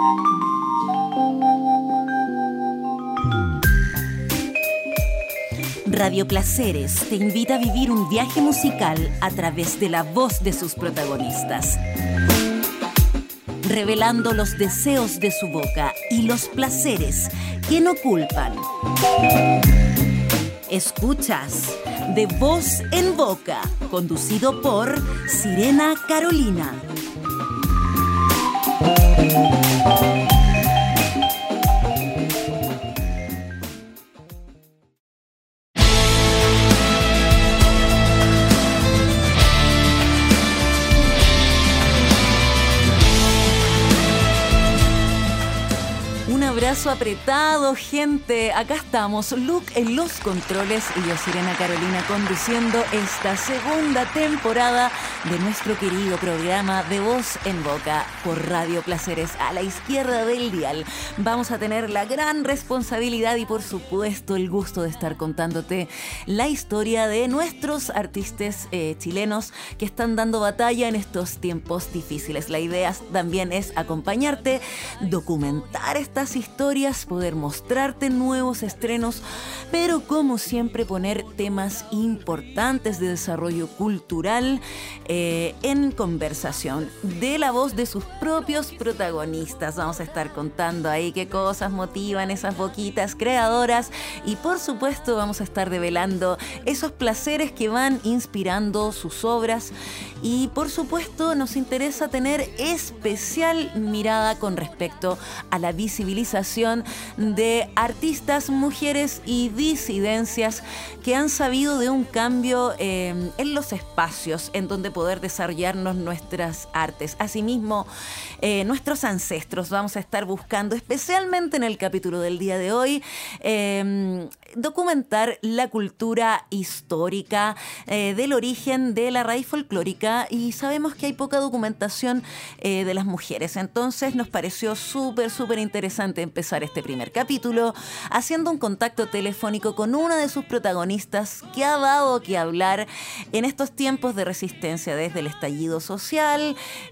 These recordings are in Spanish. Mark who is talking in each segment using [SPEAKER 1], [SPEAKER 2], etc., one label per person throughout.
[SPEAKER 1] Radio Placeres te invita a vivir un viaje musical a través de la voz de sus protagonistas, revelando los deseos de su boca y los placeres que no culpan. Escuchas De Voz en Boca, conducido por Sirena Carolina. Abrazo apretado, gente. Acá estamos, Luke en los controles y yo, Sirena Carolina, conduciendo esta segunda temporada de nuestro querido programa De Voz en Boca por Radio Placeres, a la izquierda del dial. Vamos a tener la gran responsabilidad y, por supuesto, el gusto de estar contándote la historia de nuestros artistas chilenos que están dando batalla en estos tiempos difíciles. La idea también es acompañarte, documentar estas historias, poder mostrarte nuevos estrenos, pero como siempre poner temas importantes de desarrollo cultural en conversación de la voz de sus propios protagonistas. Vamos a estar contando ahí qué cosas motivan esas boquitas creadoras y por supuesto vamos a estar develando esos placeres que van inspirando sus obras y por supuesto nos interesa tener especial mirada con respecto a la visibilización de artistas, mujeres y disidencias que han sabido de un cambio en los espacios en donde poder desarrollarnos nuestras artes. Asimismo, nuestros ancestros vamos a estar buscando, especialmente en el capítulo del día de hoy, documentar la cultura histórica del origen de la raíz folclórica y sabemos que hay poca documentación de las mujeres. Entonces nos pareció súper interesante empezar este primer capítulo haciendo un contacto telefónico con una de sus protagonistas que ha dado que hablar en estos tiempos de resistencia desde el estallido social,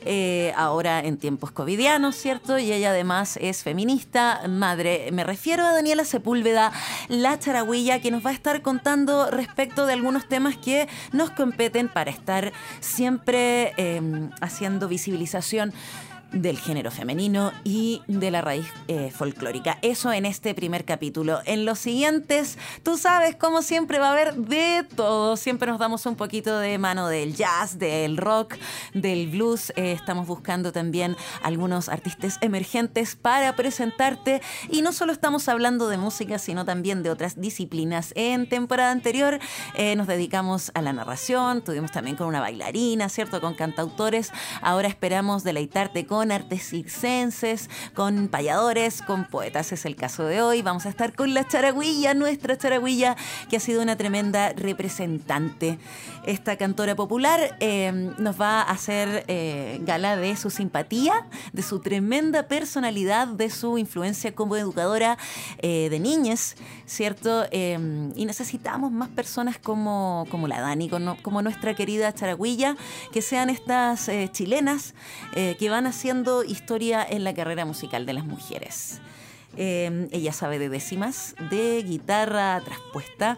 [SPEAKER 1] ahora en tiempos covidianos, ¿cierto? Y ella además es feminista, madre. Me refiero a Daniela Sepúlveda, la charagüilla, que nos va a estar contando respecto de algunos temas que nos competen para estar siempre haciendo visibilización del género femenino y de la raíz folclórica. Eso en este primer capítulo. En los siguientes, tú sabes, como siempre va a haber de todo. Siempre nos damos un poquito de mano del jazz, del rock, del blues. Estamos buscando también algunos artistas emergentes para presentarte. Y no solo estamos hablando de música, sino también de otras disciplinas. En temporada anterior nos dedicamos a la narración. Tuvimos también con una bailarina, ¿cierto? Con cantautores. Ahora esperamos deleitarte con artes circenses, con payadores, con poetas. Es el caso de hoy. Vamos a estar con la charagüilla, nuestra charagüilla, que ha sido una tremenda representante. Esta cantora popular nos va a hacer gala de su simpatía, de su tremenda personalidad, de su influencia como educadora de niñas, ¿cierto? Y necesitamos más personas como la Dani, como nuestra querida charagüilla, que sean estas chilenas que van haciendo historia en la carrera musical de las mujeres. Ella sabe de décimas, de guitarra traspuesta,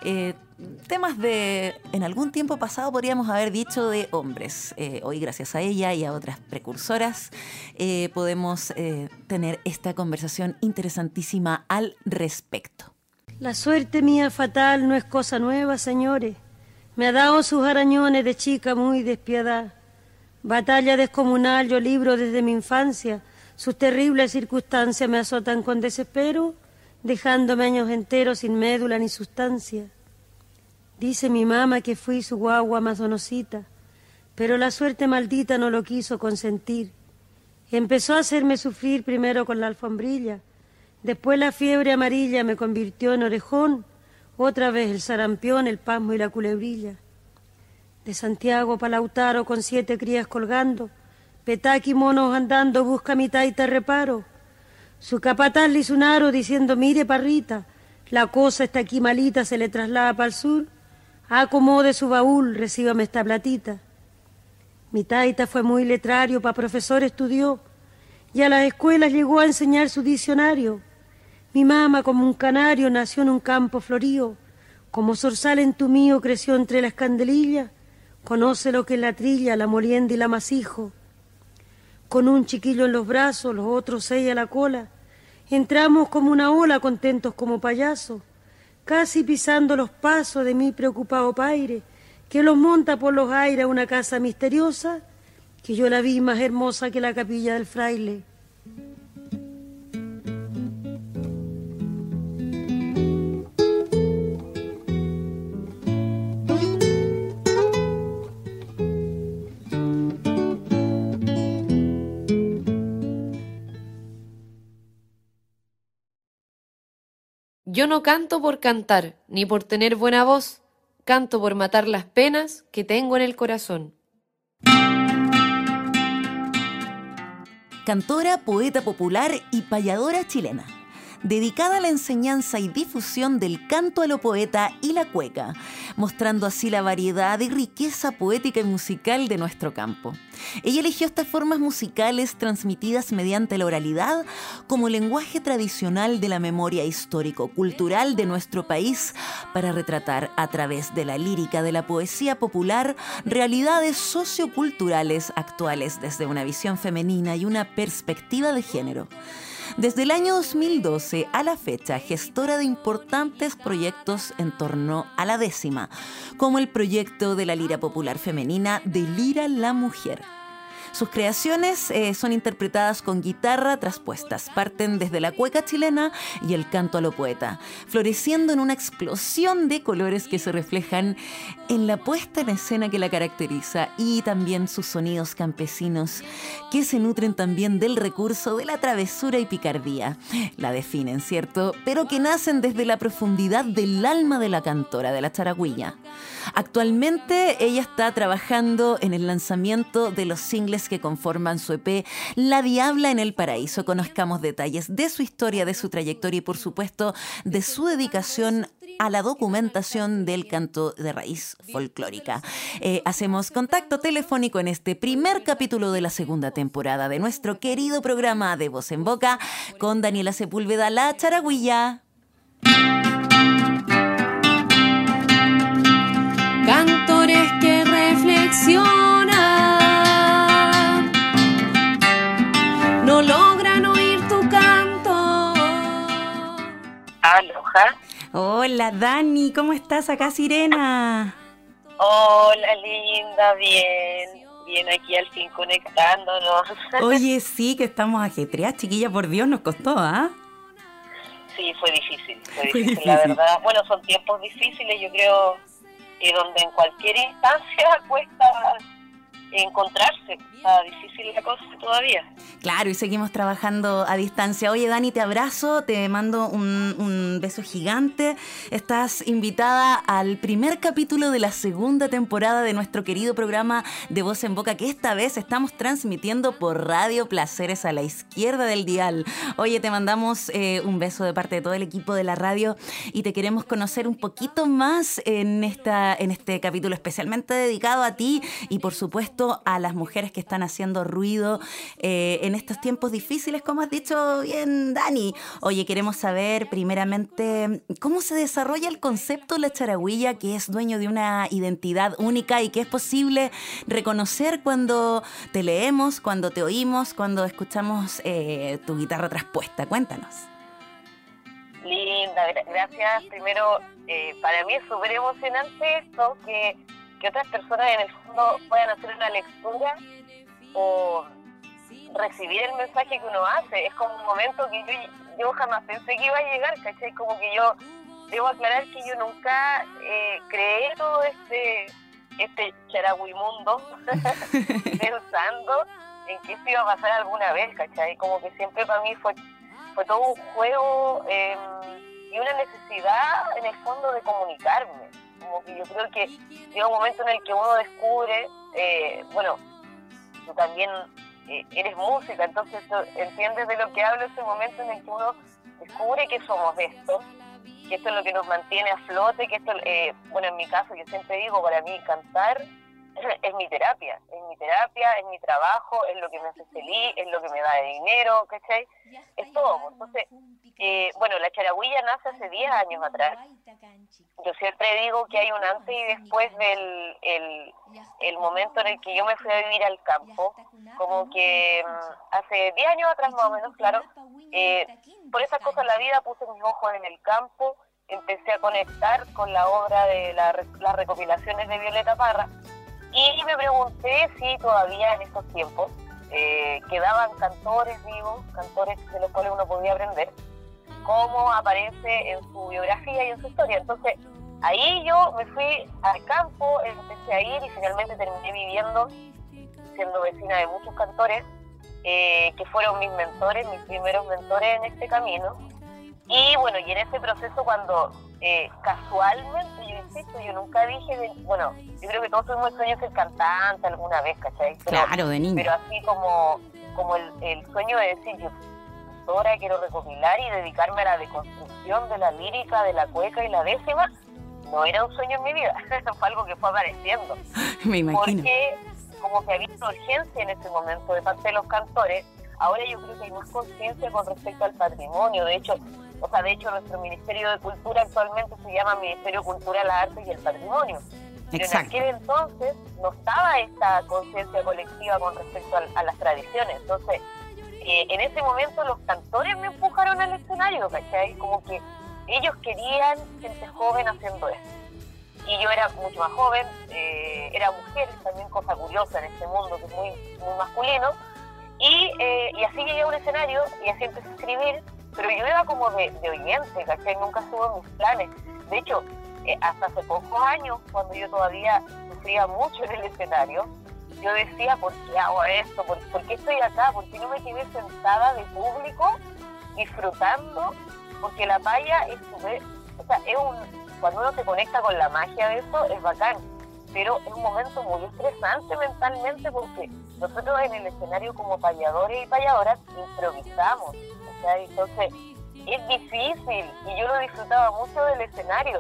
[SPEAKER 1] temas de, en algún tiempo pasado podríamos haber dicho de hombres. Hoy, gracias a ella y a otras precursoras, podemos tener esta conversación interesantísima al respecto.
[SPEAKER 2] La suerte mía fatal no es cosa nueva, señores. Me ha dado sus arañones de chica muy despiadada. Batalla descomunal yo libro desde mi infancia. Sus terribles circunstancias me azotan con desespero, dejándome años enteros sin médula ni sustancia. Dice mi mamá que fui su guagua más donosita, pero la suerte maldita no lo quiso consentir. Empezó a hacerme sufrir primero con la alfombrilla, después la fiebre amarilla me convirtió en orejón, otra vez el sarampión, el pasmo y la culebrilla. De Santiago pa' Lautaro con 7 crías colgando, petaki monos andando, busca mi taita reparo. Su capataz le hizo un aro diciendo, mire parrita, la cosa está aquí malita, se le traslada para el sur, acomode su baúl, recíbame esta platita. Mi taita fue muy letrario, pa' profesor estudió, y a las escuelas llegó a enseñar su diccionario. Mi mamá, como un canario, nació en un campo florío, como zorzal entumío creció entre las candelillas, conoce lo que es la trilla, la molienda y la masijo. Con un chiquillo en los brazos, los otros 6 a la cola, entramos como una ola, contentos como payasos, casi pisando los pasos de mi preocupado paire, que los monta por los aires a una casa misteriosa, que yo la vi más hermosa que la capilla del fraile.
[SPEAKER 3] Yo no canto por cantar, ni por tener buena voz, canto por matar las penas que tengo en el corazón.
[SPEAKER 1] Cantora, poeta popular y payadora chilena, dedicada a la enseñanza y difusión del canto a lo poeta y la cueca, mostrando así la variedad y riqueza poética y musical de nuestro campo. Ella eligió estas formas musicales transmitidas mediante la oralidad como lenguaje tradicional de la memoria histórico-cultural de nuestro país para retratar a través de la lírica de la poesía popular realidades socioculturales actuales desde una visión femenina y una perspectiva de género. Desde el año 2012 a la fecha, gestora de importantes proyectos en torno a la décima, como el proyecto de la lira popular femenina de Lira la Mujer. Sus creaciones son interpretadas con guitarra traspuestas, parten desde la cueca chilena y el canto a lo poeta, floreciendo en una explosión de colores que se reflejan en la puesta en escena que la caracteriza y también sus sonidos campesinos que se nutren también del recurso de la travesura y picardía. La definen, ¿cierto? Pero que nacen desde la profundidad del alma de la cantora, de la charagüilla. Actualmente ella está trabajando en el lanzamiento de los singles que conforman su EP La Diabla en el Paraíso. Conozcamos detalles de su historia, de su trayectoria y por supuesto de su dedicación a la documentación del canto de raíz folclórica. Hacemos contacto telefónico en este primer capítulo de la segunda temporada de nuestro querido programa de Voz en Boca con Daniela Sepúlveda, la charagüilla.
[SPEAKER 3] Cantores que reflexionan, no logran oír tu canto.
[SPEAKER 4] Aloha.
[SPEAKER 1] Hola Dani, ¿cómo estás? Acá Sirena.
[SPEAKER 4] Hola, linda, bien aquí al fin conectándonos.
[SPEAKER 1] Oye, sí, que estamos ajetreadas, chiquilla, por Dios, nos costó, ¿ah?
[SPEAKER 4] Sí, fue difícil, la verdad. Bueno, son tiempos difíciles, yo creo que donde en cualquier instancia cuesta encontrarse, está difícil la cosa todavía.
[SPEAKER 1] Claro, y seguimos trabajando a distancia. Oye, Dani, te abrazo, te mando un beso gigante. Estás invitada al primer capítulo de la segunda temporada de nuestro querido programa de Voz en Boca, que esta vez estamos transmitiendo por Radio Placeres a la izquierda del dial. Oye, te mandamos un beso de parte de todo el equipo de la radio y te queremos conocer un poquito más en este capítulo especialmente dedicado a ti y, por supuesto, a las mujeres que están haciendo ruido en estos tiempos difíciles, como has dicho bien, Dani. Oye, queremos saber primeramente cómo se desarrolla el concepto La Charagüilla, que es dueño de una identidad única y que es posible reconocer cuando te leemos, cuando te oímos, cuando escuchamos tu guitarra traspuesta. Cuéntanos.
[SPEAKER 4] Linda, gracias. Primero, para mí es súper emocionante esto, que otras personas en el fondo puedan hacer una lectura o recibir el mensaje que uno hace. Es como un momento que yo jamás pensé que iba a llegar, ¿cachai? Como que yo debo aclarar que yo nunca creé todo este charagüimundo pensando en que esto iba a pasar alguna vez, ¿cachai? Como que siempre para mí fue todo un juego y una necesidad en el fondo de comunicarme. Como que yo creo que llega un momento en el que uno descubre, bueno, tú también eres música, entonces entiendes de lo que hablo, ese momento en el que uno descubre que somos esto, que esto es lo que nos mantiene a flote, que esto, bueno, en mi caso, yo siempre digo, para mí cantar es mi terapia, es mi trabajo, es lo que me hace feliz, es lo que me da dinero, ¿cachai? Es todo. Entonces, bueno, la charagüilla nace hace 10 años atrás. Yo siempre digo que hay un antes y después del el momento en el que yo me fui a vivir al campo, como que hace 10 años atrás más o menos, claro, por esas cosas en la vida puse mis ojos en el campo, empecé a conectar con la obra de las recopilaciones de Violeta Parra, y me pregunté si todavía en estos tiempos quedaban cantores vivos, cantores de los cuales uno podía aprender, cómo aparece en su biografía y en su historia. Entonces, ahí yo me fui al campo, empecé a ir y finalmente terminé viviendo, siendo vecina de muchos cantores, que fueron mis mentores, mis primeros mentores en este camino. Y bueno, y en ese proceso cuando casualmente, yo insisto, yo nunca dije, bueno, yo creo que todos tuvimos el sueño de ser cantante alguna vez, ¿cachai?
[SPEAKER 1] Claro, de niño.
[SPEAKER 4] Pero así como el sueño de decir, yo ahora quiero recopilar y dedicarme a la deconstrucción de la lírica, de la cueca y la décima, no era un sueño en mi vida, fue algo que fue apareciendo.
[SPEAKER 1] Me imagino.
[SPEAKER 4] Porque como que había una urgencia en ese momento de parte de los cantores. Ahora yo creo que hay más conciencia con respecto al patrimonio. De hecho nuestro Ministerio de Cultura actualmente se llama Ministerio de Cultura, las Artes y el Patrimonio. Pero
[SPEAKER 1] Exacto.
[SPEAKER 4] en aquel entonces no estaba esta conciencia colectiva con respecto a las tradiciones. Entonces, en ese momento los cantores me empujaron al escenario, ¿cachai? Como que ellos querían gente joven haciendo esto. Y yo era mucho más joven, era mujer, también cosa curiosa en este mundo que es muy, muy masculino. Y así llegué a un escenario y así empecé a escribir, pero yo iba como de oyente, ¿cachai? Nunca estuvo en mis planes. De hecho, hasta hace pocos años, cuando yo todavía sufría mucho en el escenario, yo decía, ¿por qué hago esto? ¿Por qué estoy acá? ¿Por qué no me quedé sentada de público disfrutando? Porque la paya es súper, o sea, cuando uno se conecta con la magia de eso, es bacán, pero es un momento muy estresante mentalmente porque nosotros en el escenario como payadores y payadoras improvisamos, o sea, entonces es difícil y yo lo disfrutaba mucho del escenario,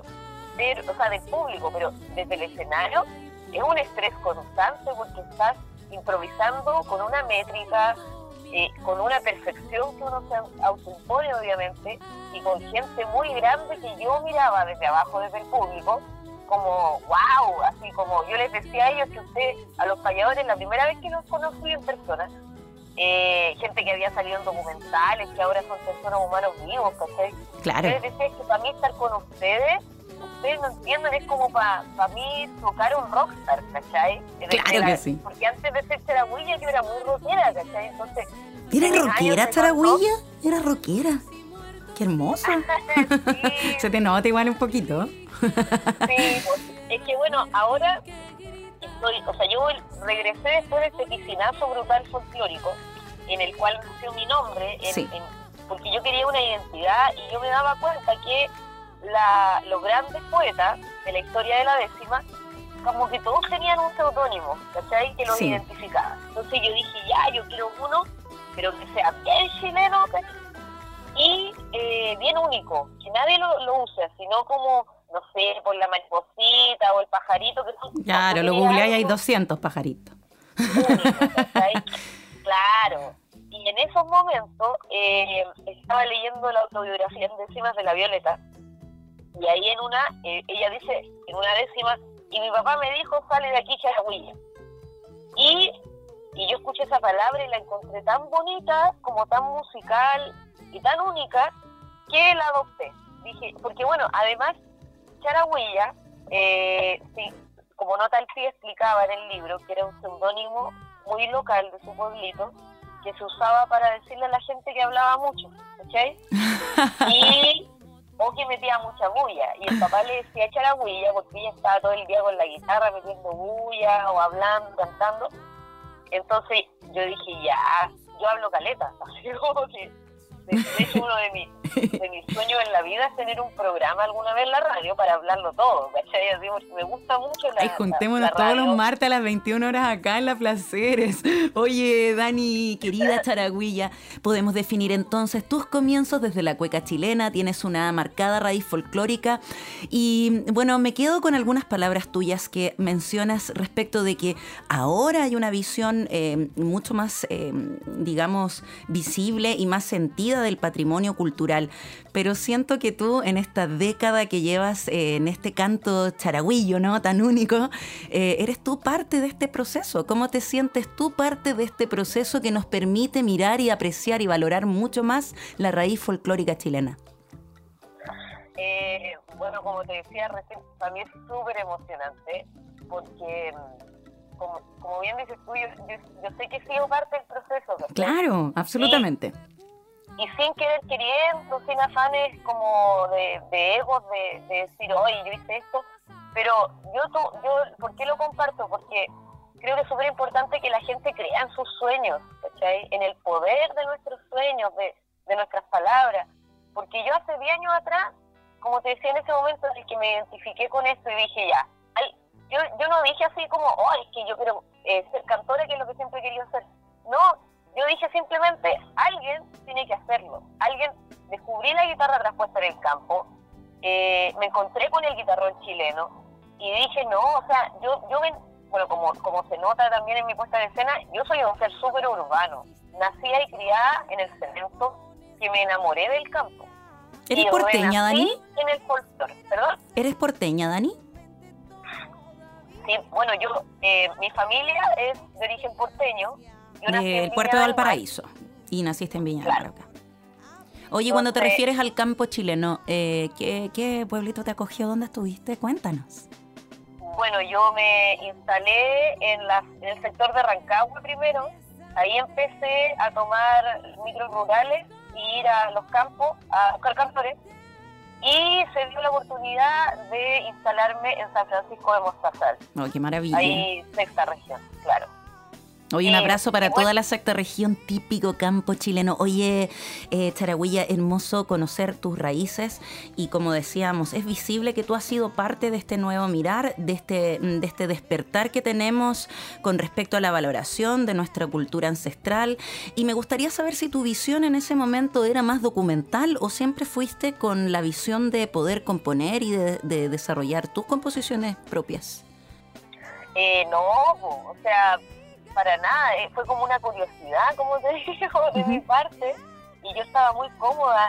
[SPEAKER 4] o sea, del público, pero desde el escenario es un estrés constante porque estás improvisando con una métrica, con una perfección que uno se autoimpone obviamente, y con gente muy grande que yo miraba desde abajo, desde el público, como wow, así como yo les decía a ellos que a los payadores, la primera vez que los conocí en persona, gente que había salido en documentales, que ahora son personas humanos vivos, ¿cachai?
[SPEAKER 1] Claro.
[SPEAKER 4] Yo les decía que para mí estar con ustedes no entienden, es como para mí tocar un rockstar, ¿cachai?
[SPEAKER 1] Claro que sí.
[SPEAKER 4] Porque antes de ser charagüilla yo era muy rockera, ¿cachai? Entonces,
[SPEAKER 1] ¿Eres rockera, charagüilla? ¿Eras rockera? ¡Qué hermosa!
[SPEAKER 4] Sí.
[SPEAKER 1] Se te nota igual un poquito.
[SPEAKER 4] Sí, pues, es que bueno, ahora yo regresé después de este piscinazo brutal folclórico, en el cual nació mi nombre,
[SPEAKER 1] Sí.
[SPEAKER 4] porque yo quería una identidad y yo me daba cuenta que los grandes poetas de la historia de la décima, como que todos tenían un seudónimo, ¿cachai? Que los
[SPEAKER 1] Sí.
[SPEAKER 4] identificaba. Entonces yo dije, yo quiero uno, pero que sea bien chileno, ¿cachai? Y bien único, que nadie lo use, sino como, no sé, por la mariposita o el pajarito.
[SPEAKER 1] Claro, lo googleáis y hay 200 pajaritos.
[SPEAKER 4] Único, ¿cachai? Claro. Y en esos momentos estaba leyendo la autobiografía en décimas de la Violeta, y ahí ella dice, en una décima, y mi papá me dijo, sale de aquí, charagüilla. Y yo escuché esa palabra y la encontré tan bonita, como tan musical y tan única, que la adopté. Dije, porque bueno, además, charagüilla, sí, como nota al pie explicaba en el libro, que era un seudónimo muy local de su pueblito, que se usaba para decirle a la gente que hablaba mucho, ¿cachai? O que metía mucha bulla, y el papá le decía charagüilla porque ella estaba todo el día con la guitarra metiendo bulla o hablando, cantando. Entonces yo dije, yo hablo caleta, así como que de hecho uno de de mis sueños en la vida es tener un programa alguna vez en la radio para hablarlo todo, ¿cachai? Así, me gusta mucho
[SPEAKER 1] Ay, juntémonos todos los martes a las 21 horas acá en La Placeres. Oye, Dani, querida Charagüilla, podemos definir entonces tus comienzos desde la cueca chilena, tienes una marcada raíz folclórica y, bueno, me quedo con algunas palabras tuyas que mencionas respecto de que ahora hay una visión mucho más, digamos, visible y más sentida del patrimonio cultural, pero siento que tú en esta década que llevas en este canto charagüillo, ¿no?, tan único, eres tú parte de este proceso. ¿Cómo te sientes tú parte de este proceso que nos permite mirar y apreciar y valorar mucho más la raíz folclórica chilena?
[SPEAKER 4] Bueno, como te decía recién, para mí es súper emocionante porque, como bien dices tú, yo sé que he sido parte del proceso, ¿verdad?
[SPEAKER 1] Claro, absolutamente.
[SPEAKER 4] Y sin querer queriendo, sin afanes como de egos, de decir, oye, yo hice esto, pero yo, ¿por qué lo comparto? Porque creo que es súper importante que la gente crea en sus sueños, ¿cachai? En el poder de nuestros sueños, de nuestras palabras, porque yo hace 10 años atrás, como te decía en ese momento en el que me identifiqué con esto y dije ya, yo no dije así como, oh, es que yo quiero ser cantora, que es lo que siempre he querido hacer. No, yo dije simplemente, alguien tiene que hacerlo. Descubrí la guitarra traspuesta en el campo, me encontré con el guitarrón chileno y dije, no, o sea, bueno, como se nota también en mi puesta de escena, yo soy un ser súper urbano. Nacida y criada en el cemento, que me enamoré del campo.
[SPEAKER 1] ¿Eres porteña, Dani?
[SPEAKER 4] En el folclore, ¿perdón?
[SPEAKER 1] ¿Eres porteña, Dani?
[SPEAKER 4] Sí, bueno, mi familia es de origen porteño. Yo nací en
[SPEAKER 1] del puerto de
[SPEAKER 4] Viña del Mar.
[SPEAKER 1] Valparaíso. Y naciste en Viña del
[SPEAKER 4] Claro.
[SPEAKER 1] Mar acá. Oye, cuando te refieres al campo chileno, ¿qué pueblito te acogió? ¿Dónde estuviste? Cuéntanos.
[SPEAKER 4] Bueno, yo me instalé en el sector de Rancagua primero. Ahí empecé a tomar micros rurales y ir a los campos a buscar cantores. Y se dio la oportunidad de instalarme en San Francisco de Mostazal.
[SPEAKER 1] Oh, qué maravilla.
[SPEAKER 4] Ahí, sexta región, claro.
[SPEAKER 1] Oye, un abrazo para toda la sexta región, típico campo chileno. Oye, Charagüilla, hermoso conocer tus raíces y, como decíamos, es visible que tú has sido parte de este nuevo mirar, de este despertar que tenemos con respecto a la valoración de nuestra cultura ancestral, y me gustaría saber si tu visión en ese momento era más documental o siempre fuiste con la visión de poder componer y de desarrollar tus composiciones propias.
[SPEAKER 4] No, o sea, para nada, fue como una curiosidad, como te digo, de mi parte, y yo estaba muy cómoda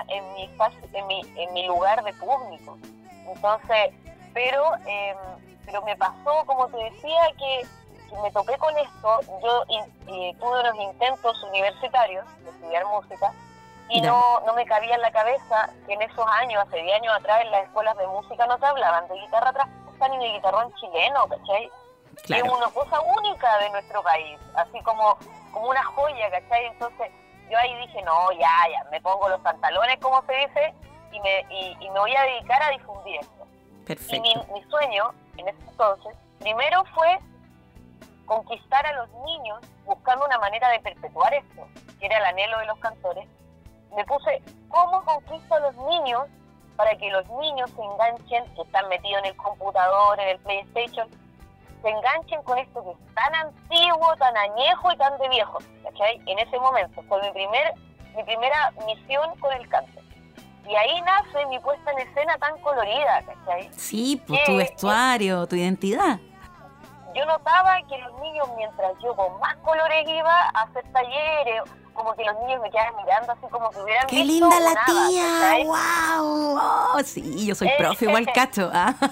[SPEAKER 4] en mi lugar de público. Entonces, pero me pasó, como te decía, que me topé con esto. Yo tuve unos intentos universitarios de estudiar música y no me cabía en la cabeza que en esos años, hace 10 años atrás, en las escuelas de música no te hablaban de guitarra traspuesta ni de guitarrón chileno, ¿cachai? Claro. Es una cosa única de nuestro país, así como una joya, ¿cachai? Entonces yo ahí dije, no, ya, me pongo los pantalones, como se dice, y me voy a dedicar a difundir esto.
[SPEAKER 1] Perfecto.
[SPEAKER 4] Y mi sueño en ese entonces, primero fue conquistar a los niños, buscando una manera de perpetuar esto, que era el anhelo de los cantores. Me puse, ¿cómo conquisto a los niños para que los niños se enganchen, que están metidos en el computador, en el PlayStation, se enganchen con esto que es tan antiguo, tan añejo y tan de viejo, ¿cachai? En ese momento fue mi primera misión con el canto. Y ahí nace mi puesta en escena tan colorida, ¿cachai?
[SPEAKER 1] Sí, pues tu vestuario, tu identidad.
[SPEAKER 4] Yo notaba que los niños, mientras yo con más colores iba a hacer talleres, como que los niños me quedaban mirando así como que hubieran
[SPEAKER 1] ¡Qué
[SPEAKER 4] visto
[SPEAKER 1] linda la
[SPEAKER 4] nada,
[SPEAKER 1] tía!
[SPEAKER 4] ¿cachai?
[SPEAKER 1] ¡Wow! Oh, sí, yo soy profe igual cacho.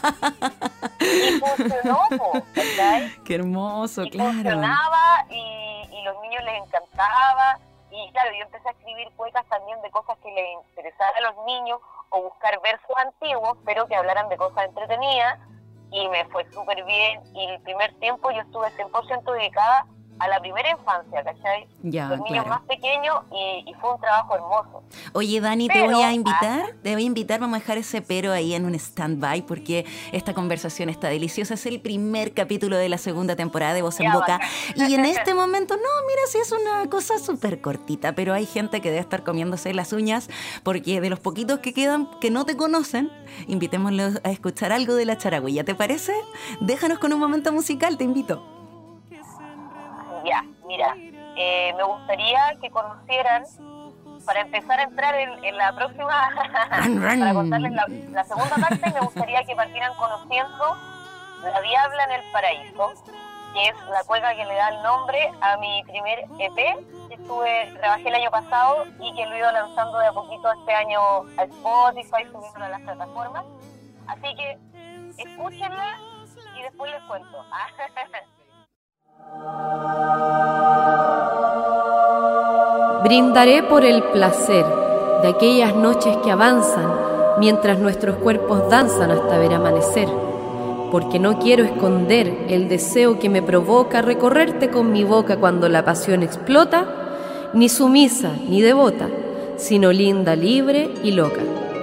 [SPEAKER 4] Y funcionó, ¿cachai?
[SPEAKER 1] ¡Qué hermoso,
[SPEAKER 4] y
[SPEAKER 1] claro!
[SPEAKER 4] Funcionaba y los niños les encantaba. Y claro, yo empecé a escribir poetas también de cosas que les interesaran a los niños o buscar versos antiguos, pero que hablaran de cosas entretenidas. Y me fue súper bien. Y el primer tiempo yo estuve 100% dedicada a la primera infancia, ¿cachai?
[SPEAKER 1] Ya,
[SPEAKER 4] Los niños
[SPEAKER 1] claro.
[SPEAKER 4] más pequeños y fue un trabajo hermoso.
[SPEAKER 1] Oye, Dani, te voy a invitar, vamos a dejar ese pero ahí en un stand-by porque esta conversación está deliciosa. Es el primer capítulo de la segunda temporada de Voz en
[SPEAKER 4] Ya,
[SPEAKER 1] Boca.
[SPEAKER 4] bacán.
[SPEAKER 1] Y en este momento, no, mira, sí es una cosa súper cortita, pero hay gente que debe estar comiéndose las uñas porque de los poquitos que quedan que no te conocen, invitémoslos a escuchar algo de La Charagüilla. ¿Te parece? Déjanos con un momento musical, te invito.
[SPEAKER 4] Ya, mira, me gustaría que conocieran, para empezar a entrar en la próxima, para contarles la segunda parte, me gustaría que partieran conociendo La Diabla en el Paraíso, que es la cueca que le da el nombre a mi primer EP, que trabajé el año pasado y que lo he ido lanzando de a poquito este año a Spotify, subiéndolo a las plataformas. Así que escúchenla y después les cuento.
[SPEAKER 3] Brindaré por el placer de aquellas noches que avanzan mientras nuestros cuerpos danzan hasta ver amanecer, porque no quiero esconder el deseo que me provoca recorrerte con mi boca cuando la pasión explota, ni sumisa ni devota, sino linda, libre y loca.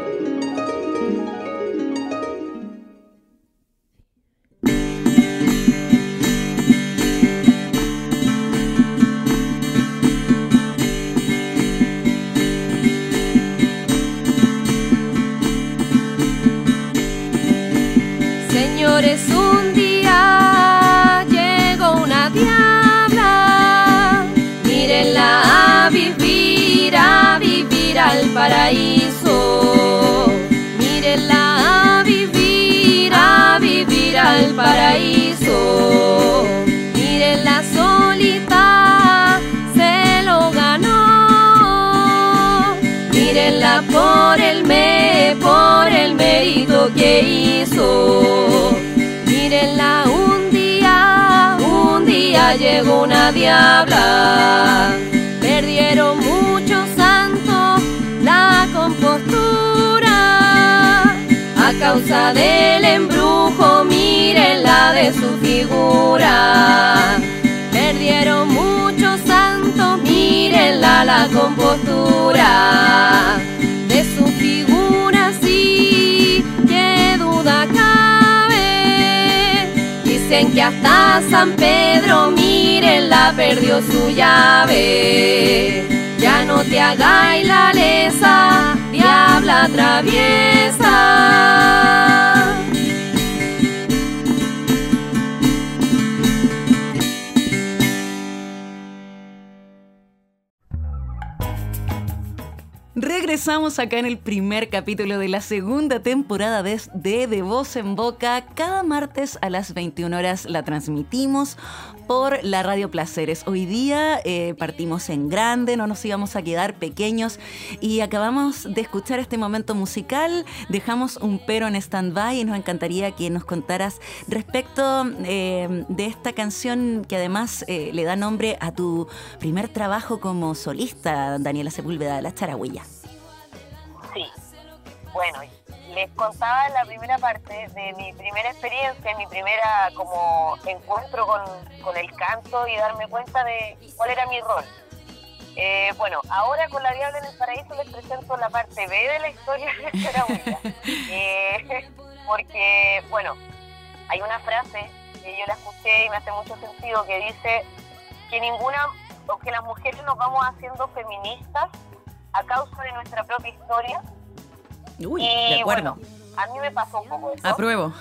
[SPEAKER 3] Señores, un día llegó una diabla, mírenla a vivir al paraíso, mírenla a vivir al paraíso, mírenla solita, se lo ganó, mírenla por el mérito que hizo. Mírenla un día llegó una diabla, perdieron muchos santos la compostura, a causa del embrujo, mírenla de su figura, perdieron muchos santos, mírenla la compostura de su figura, sí, qué duda cabe. Dicen que hasta San Pedro, mírenla, perdió su llave. Ya no te hagáis la lesa, diabla traviesa.
[SPEAKER 1] Regresamos acá en el primer capítulo de la segunda temporada de Voz en Boca. Cada martes a las 21 horas la transmitimos por la Radio Placeres. Hoy día partimos en grande, no nos íbamos a quedar pequeños y acabamos de escuchar este momento musical. Dejamos un pero en stand-by y nos encantaría que nos contaras respecto de esta canción que además le da nombre a tu primer trabajo como solista, Daniela Sepúlveda, La Charagüilla.
[SPEAKER 4] Sí, bueno, les contaba en la primera parte de mi primera experiencia, mi primera como encuentro con el canto y darme cuenta de cuál era mi rol. Bueno, ahora con La Diabla en el Paraíso les presento la parte B de la historia de La Charagüilla. Porque, bueno, hay una frase que yo la escuché y me hace mucho sentido que dice que las mujeres nos vamos haciendo feministas a causa de nuestra propia historia.
[SPEAKER 1] Uy,
[SPEAKER 4] y
[SPEAKER 1] de acuerdo.
[SPEAKER 4] bueno, a mí me pasó un poco eso.
[SPEAKER 1] Apruebo.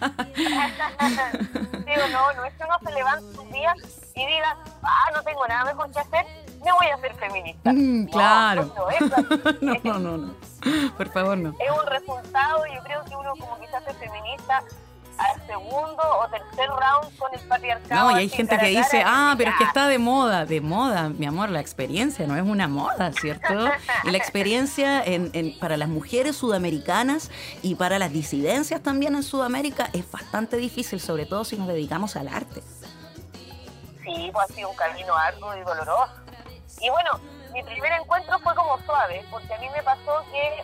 [SPEAKER 4] Digo, no es que uno se levante un día y diga, no tengo nada mejor que hacer, me voy a hacer feminista.
[SPEAKER 1] Claro.
[SPEAKER 4] No.
[SPEAKER 1] Por favor, no.
[SPEAKER 4] Es un resultado, yo creo que uno como que se hace feminista al segundo o tercer round con el patriarcado.
[SPEAKER 1] No, y hay gente que dice, pero es que está de moda, mi amor, la experiencia no es una moda, ¿cierto? Y la experiencia para las mujeres sudamericanas y para las disidencias también en Sudamérica es bastante difícil, sobre todo si nos dedicamos al arte.
[SPEAKER 4] Sí, pues ha sido un camino arduo y doloroso. Y bueno, mi primer encuentro fue como suave, porque a mí me pasó que,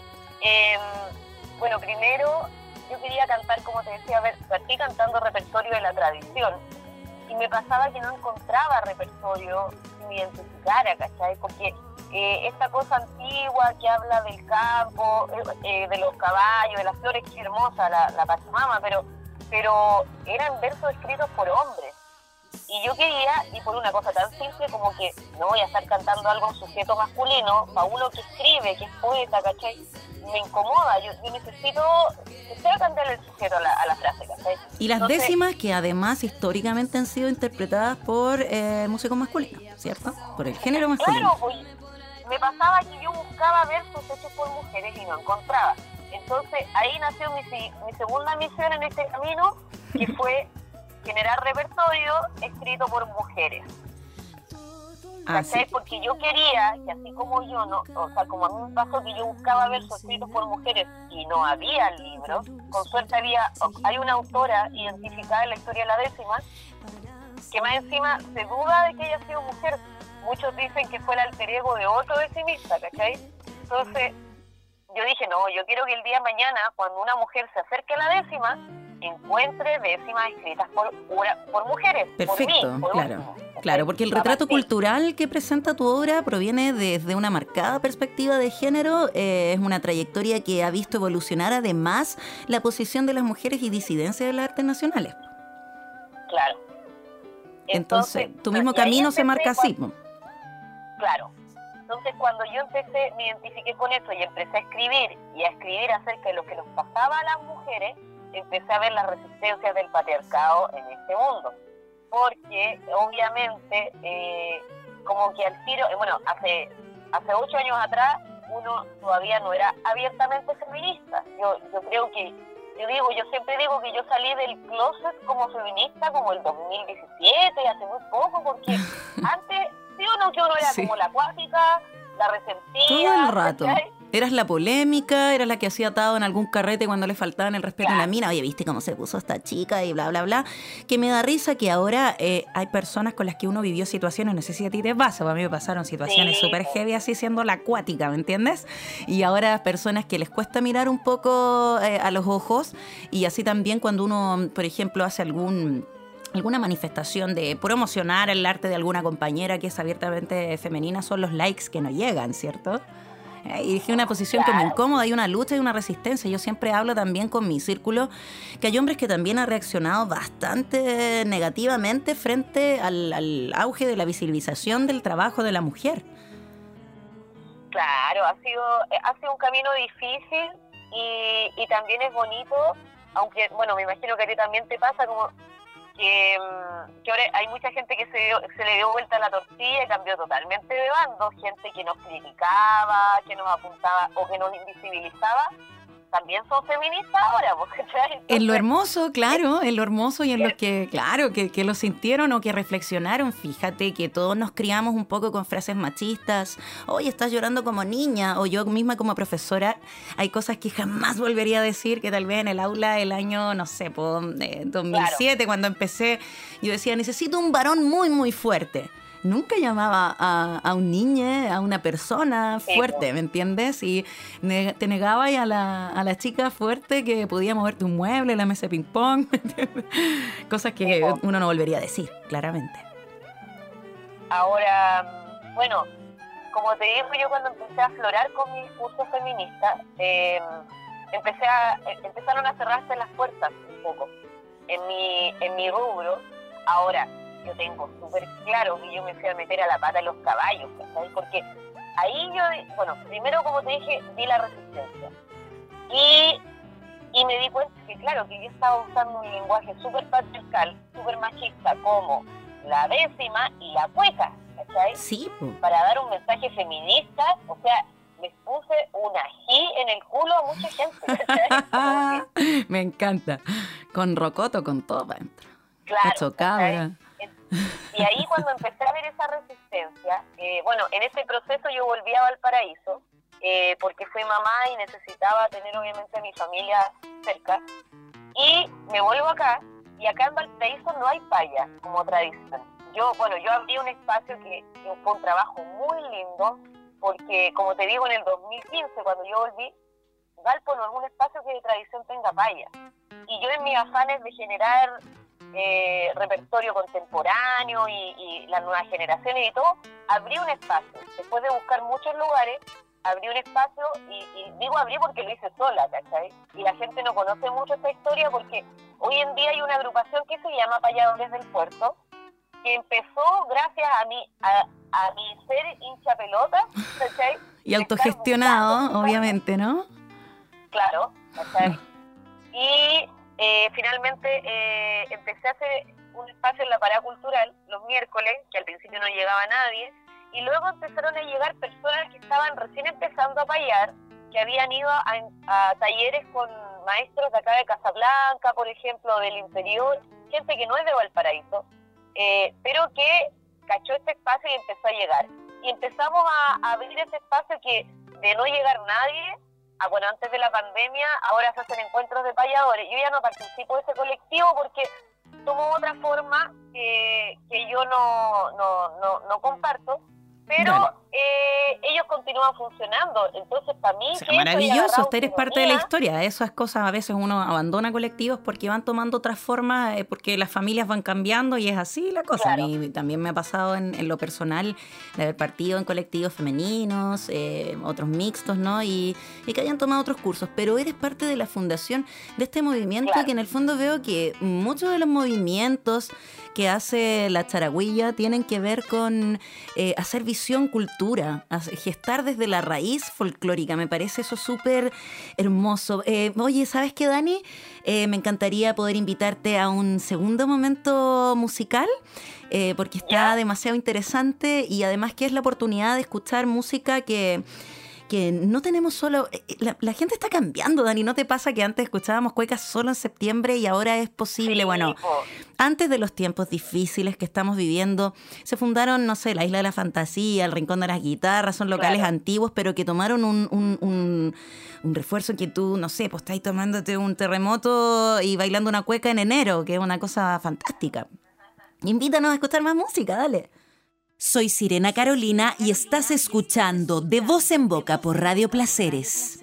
[SPEAKER 4] primero yo quería cantar, como te decía, partí cantando repertorio de la tradición. y me pasaba que no encontraba repertorio que me identificara, ¿cachai? Porque esta cosa antigua que habla del campo, de los caballos, de las flores, que es hermosa la Pachamama, pero eran versos escritos por hombres. Y yo quería, y por una cosa tan simple como que no voy a estar cantando algo en sujeto masculino, para uno que escribe, que es poeta, ¿cachai? Me incomoda, yo necesito que sea cambiarle el sujeto a la frase, ¿cachai?
[SPEAKER 1] Y las décimas que además históricamente han sido interpretadas por músicos masculinos, ¿cierto? Por el género masculino.
[SPEAKER 4] Claro, pues me pasaba que yo buscaba versos hechos por mujeres y no encontraba. Entonces ahí nació mi segunda misión en este camino, que fue generar repertorio escrito por mujeres. ¿Cachai? Porque yo quería que así como yo, no, o sea, como a mí me pasó que yo buscaba versos escritos por mujeres y no había libros, con suerte hay una autora identificada en la historia de la décima, que más encima se duda de que haya sido mujer. Muchos dicen que fue el alter ego de otro decimista, ¿cachai? Entonces, yo dije, no, yo quiero que el día de mañana, cuando una mujer se acerque a la décima, encuentre décimas escritas por mujeres.
[SPEAKER 1] Perfecto,
[SPEAKER 4] por mí,
[SPEAKER 1] claro.
[SPEAKER 4] último.
[SPEAKER 1] Claro, porque el retrato cultural que presenta tu obra proviene desde una marcada perspectiva de género, es una trayectoria que ha visto evolucionar además la posición de las mujeres y disidencia de las artes nacionales.
[SPEAKER 4] Claro.
[SPEAKER 1] Entonces tu mismo camino se marca así.
[SPEAKER 4] Claro. Entonces, cuando yo me identifiqué con eso y empecé a escribir acerca de lo que nos pasaba a las mujeres, empecé a ver las resistencias del patriarcado en este mundo. Porque, obviamente, como que al tiro, hace 8 años atrás, uno todavía no era abiertamente feminista. Yo siempre digo que yo salí del closet como feminista como el 2017, hace muy poco, porque antes, sí o no, que uno era como la acuática, la resentida.
[SPEAKER 1] Todo el rato.
[SPEAKER 4] ¿Cachai?
[SPEAKER 1] Eras la polémica, eras la que hacía atado en algún carrete cuando le faltaban el respeto a la mina. Oye, ¿viste cómo se puso esta chica? Y bla, bla, bla. Que me da risa que ahora hay personas con las que uno vivió situaciones, no sé si a ti te pasa, a mí me pasaron situaciones súper heavy así siendo la acuática, ¿me entiendes? Y ahora personas que les cuesta mirar un poco a los ojos, y así también cuando uno, por ejemplo, hace alguna manifestación de promocionar el arte de alguna compañera que es abiertamente femenina, son los likes que no llegan, ¿cierto? Y dije una posición que me incomoda, hay una lucha y una resistencia. Yo siempre hablo también con mi círculo que hay hombres que también han reaccionado bastante negativamente frente al auge de la visibilización del trabajo de la mujer.
[SPEAKER 4] Claro, ha sido un camino difícil y también es bonito, aunque, me imagino que a ti también te pasa como que ahora hay mucha gente que se le dio vuelta la tortilla y cambió totalmente de bando, gente que nos criticaba, que nos apuntaba o que nos invisibilizaba, también son feministas ahora, ¿cachai?
[SPEAKER 1] En lo hermoso, claro, en lo hermoso y en los que, claro, que lo sintieron o que reflexionaron. Fíjate que todos nos criamos un poco con frases machistas. Oye, estás llorando como niña. O yo misma como profesora, hay cosas que jamás volvería a decir, que tal vez en el aula el año, no sé, 2007, cuando empecé, yo decía, necesito un varón muy, muy fuerte. Nunca llamaba a un niño, a una persona fuerte, ¿me entiendes? Y te negaba a la chica fuerte que podía moverte un mueble, la mesa de ping-pong, ¿me entiendes? Cosas que uno no volvería a decir, claramente.
[SPEAKER 4] Ahora, como te digo, yo cuando empecé a aflorar con mi discurso feminista, empezaron a cerrarse las puertas un poco en mi rubro. Ahora, yo tengo súper claro que yo me fui a meter a la pata de los caballos, ¿sabes? Porque ahí primero, como te dije, vi la resistencia. Y me di cuenta que, claro, que yo estaba usando un lenguaje súper patriarcal, súper machista, como la décima y la cueca, ¿sabes?
[SPEAKER 1] Sí.
[SPEAKER 4] Para dar un mensaje feminista, o sea, les puse un ají en el culo a mucha gente, ¿sabes?
[SPEAKER 1] Me encanta. Con rocoto, con todo para adentro.
[SPEAKER 4] Claro.
[SPEAKER 1] Cabra.
[SPEAKER 4] Y ahí cuando empecé a ver esa resistencia, en ese proceso yo volví a Valparaíso, porque fui mamá y necesitaba tener obviamente a mi familia cerca, y me vuelvo acá, y acá en Valparaíso no hay paya como tradición. Yo abrí un espacio que fue un trabajo muy lindo, porque como te digo, en el 2015 cuando yo volví, Valpo no es un espacio que de tradición tenga paya, y yo en mis afanes de generar repertorio contemporáneo y las nuevas generaciones y todo, abrí un espacio. Después de buscar muchos lugares, abrí un espacio y digo abrí porque lo hice sola, ¿cachai? Y la gente no conoce mucho esta historia porque hoy en día hay una agrupación que se llama Payadores del Puerto, que empezó gracias a mi ser hincha pelota, ¿cachai?
[SPEAKER 1] Y autogestionado, obviamente, ¿no?
[SPEAKER 4] Claro, ¿cachai? Y finalmente empecé a hacer un espacio en la Parada Cultural los miércoles, que al principio no llegaba nadie, y luego empezaron a llegar personas que estaban recién empezando a payar, que habían ido a talleres con maestros de acá de Casablanca, por ejemplo, del interior, gente que no es de Valparaíso, pero que cachó este espacio y empezó a llegar. Y empezamos a abrir ese espacio que de no llegar nadie, bueno, antes de la pandemia, ahora se hacen encuentros de payadores. Yo ya no participo de ese colectivo porque tomo otra forma que yo no comparto, pero ellos continúan funcionando. Entonces, para mí,
[SPEAKER 1] o sea, maravilloso, usted eres parte de la historia. Esas cosas a veces uno abandona colectivos porque van tomando otras formas, porque las familias van cambiando y es así la cosa. Claro. A mí también me ha pasado en lo personal de haber partido en colectivos femeninos, otros mixtos, ¿no? Y que hayan tomado otros cursos, pero eres parte de la fundación de este movimiento. Claro. Que en el fondo veo que muchos de los movimientos que hace la Charagüilla tienen que ver con hacer visión cultura, gestar desde la raíz folclórica. Me parece eso súper hermoso. Oye, ¿sabes qué, Dani? Me encantaría poder invitarte a un segundo momento musical, porque está demasiado interesante y además que es la oportunidad de escuchar música que no tenemos solo... La gente está cambiando, Dani. ¿No te pasa que antes escuchábamos cuecas solo en septiembre y ahora es posible? Sí, bueno, antes de los tiempos difíciles que estamos viviendo, se fundaron, no sé, la Isla de la Fantasía, el Rincón de las Guitarras, son locales antiguos, pero que tomaron un refuerzo que tú, no sé, pues estás tomándote un terremoto y bailando una cueca en enero, que es una cosa fantástica. Invítanos a escuchar más música, dale. Soy Sirena Carolina y estás escuchando De Voz en Boca por Radio Placeres.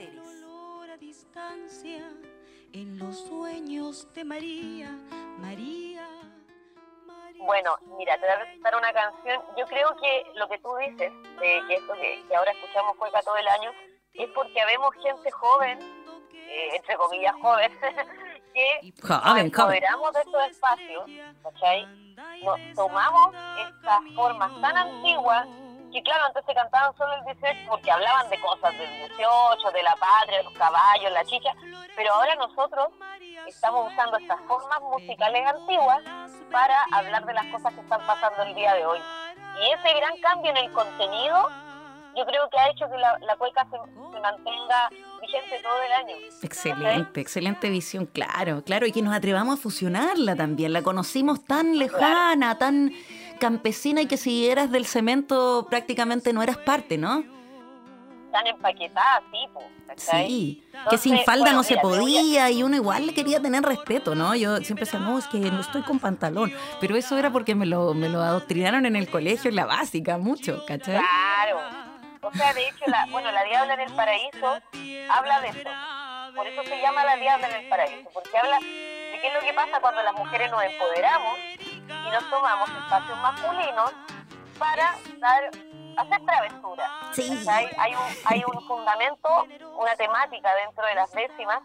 [SPEAKER 4] Bueno, mira, te voy a recitar una canción. Yo creo que lo que tú dices, que esto que ahora escuchamos cueca todo el año, es porque habemos gente joven, entre comillas joven, que nos empoderamos de estos espacios, ¿cachai? Nos tomamos estas formas tan antiguas que claro, antes se cantaban solo el 18 porque hablaban de cosas del 18, de la patria, los caballos, la chicha, pero ahora nosotros estamos usando estas formas musicales antiguas para hablar de las cosas que están pasando el día de hoy. Y ese gran cambio en el contenido yo creo que ha hecho que la cueca se mantenga vigente todo el año.
[SPEAKER 1] Excelente, excelente visión, claro, y que nos atrevamos a fusionarla también. La conocimos tan lejana, tan campesina y que si eras del cemento prácticamente no eras parte, ¿no?
[SPEAKER 4] Tan empaquetada, ¿cachai?
[SPEAKER 1] Sí, entonces, que sin falda no se podía y uno igual le quería tener respeto, ¿no? Yo siempre decía, no, es que no estoy con pantalón, pero eso era porque me lo adoctrinaron en el colegio, en la básica, mucho, ¿cachai?
[SPEAKER 4] Claro. O sea, de hecho, la Diabla en el Paraíso habla de eso. Por eso se llama La Diabla en el Paraíso, porque habla de qué es lo que pasa cuando las mujeres nos empoderamos y nos tomamos espacios masculinos para hacer travesuras.
[SPEAKER 1] Sí.
[SPEAKER 4] Hay un fundamento, una temática dentro de las décimas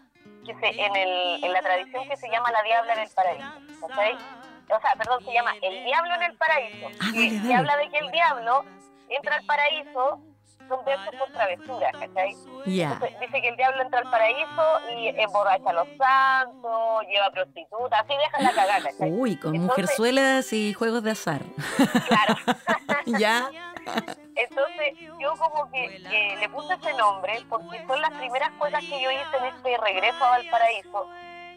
[SPEAKER 4] en la tradición que se llama La Diabla en el Paraíso. ¿Okay? O sea, perdón, se llama El Diablo en el Paraíso. Y habla de que el diablo entra al paraíso. Son versos con travesuras, ¿cachai? Entonces, dice que el diablo entra al paraíso y emborracha a los santos, lleva prostitutas, así deja la cagada, ¿cachai?
[SPEAKER 1] Uy, con mujerzuelas y juegos de azar.
[SPEAKER 4] Claro.
[SPEAKER 1] Ya.
[SPEAKER 4] Entonces, yo como que le puse ese nombre porque son las primeras cosas que yo hice en este regreso a Valparaíso,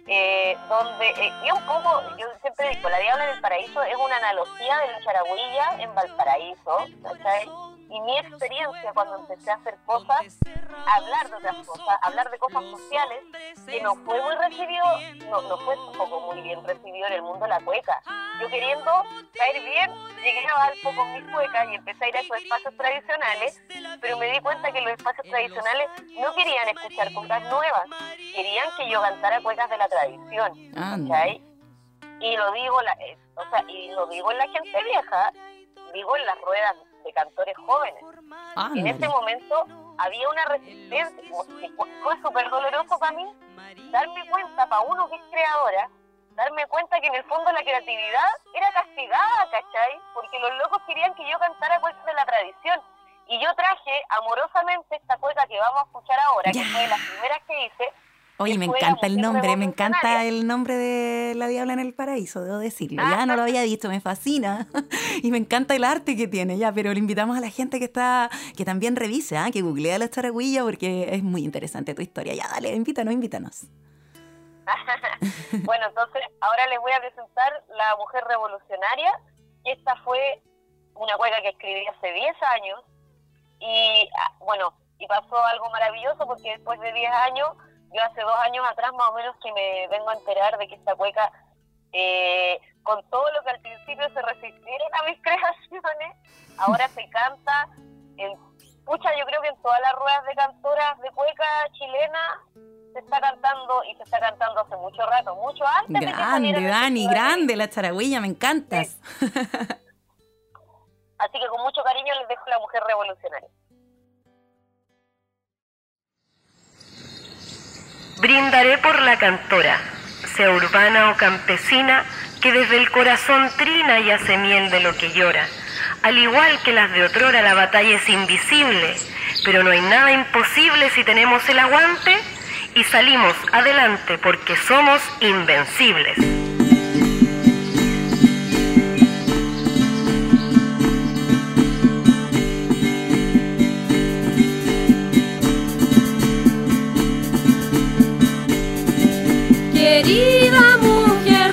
[SPEAKER 4] donde, y un poco, yo siempre digo, La Diabla en el Paraíso es una analogía de la Charagüilla en Valparaíso, ¿cachai? Y mi experiencia cuando empecé a hacer cosas, hablar de otras cosas, hablar de cosas sociales, que no fue muy recibido, no fue tampoco muy bien recibido en el mundo de la cueca. Yo queriendo caer bien, llegué a Valpo con mis cuecas y empecé a ir a esos espacios tradicionales, pero me di cuenta que los espacios tradicionales no querían escuchar cuecas nuevas, querían que yo cantara cuecas de la tradición, ¿cachai? Y lo digo, y lo digo en la gente vieja, digo en las ruedas de cantores jóvenes. En ese momento había una resistencia, fue súper doloroso para mí darme cuenta, para uno que es creadora, darme cuenta que en el fondo la creatividad era castigada, ¿cachai? Porque los locos querían que yo cantara cuecas de la tradición. Y yo traje amorosamente esta cueca que vamos a escuchar ahora, que fue de las primeras que hice.
[SPEAKER 1] Oye, me encanta el nombre de La Diabla en el Paraíso, debo decirlo. Ya no lo había dicho, me fascina. Y me encanta el arte que tiene, ya, pero le invitamos a la gente que también revise, que googlea La Charagüilla, porque es muy interesante tu historia. Ya, dale, invítanos.
[SPEAKER 4] Bueno, entonces ahora les voy a presentar La Mujer Revolucionaria, que esta fue una cueca que escribí hace 10 años, y bueno, y pasó algo maravilloso, porque después de 10 años, yo hace 2 años atrás más o menos que me vengo a enterar de que esta cueca, con todo lo que al principio se resistieron a mis creaciones, ahora se canta yo creo que en todas las ruedas de cantoras de cueca chilena se está cantando, y se está cantando hace mucho rato, mucho antes.
[SPEAKER 1] Grande, Dani, grande La Charagüilla, me encantas. Sí.
[SPEAKER 4] Así que con mucho cariño les dejo La Mujer Revolucionaria.
[SPEAKER 5] Brindaré por la cantora, sea urbana o campesina, que desde el corazón trina y hace miel de lo que llora. Al igual que las de otrora, la batalla es invisible, pero no hay nada imposible si tenemos el aguante y salimos adelante porque somos invencibles.
[SPEAKER 3] Querida mujer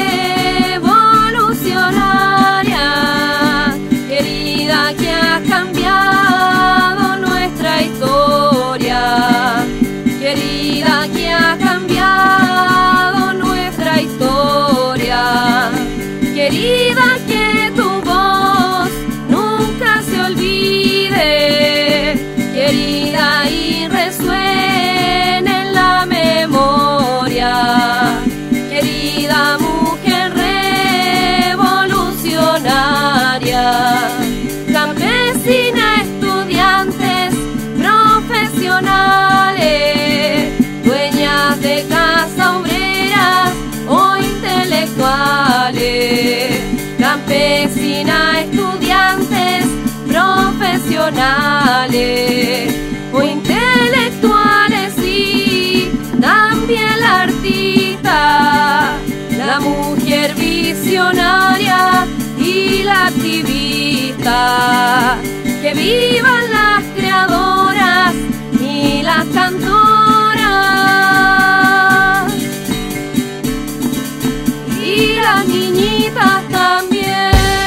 [SPEAKER 3] revolucionaria, querida que has cambiado nuestra historia, querida que has cambiado nuestra historia, querida que tu voz nunca se olvide, querida y resuene en la memoria, querida mujer revolucionaria, campesina, estudiantes, profesionales, dueñas de casa, obreras o intelectuales, campesina, estudiantes, profesionales o intelectuales y también la artista, la mujer visionaria y la activista. Que vivan las creadoras y las cantoras y las niñitas también.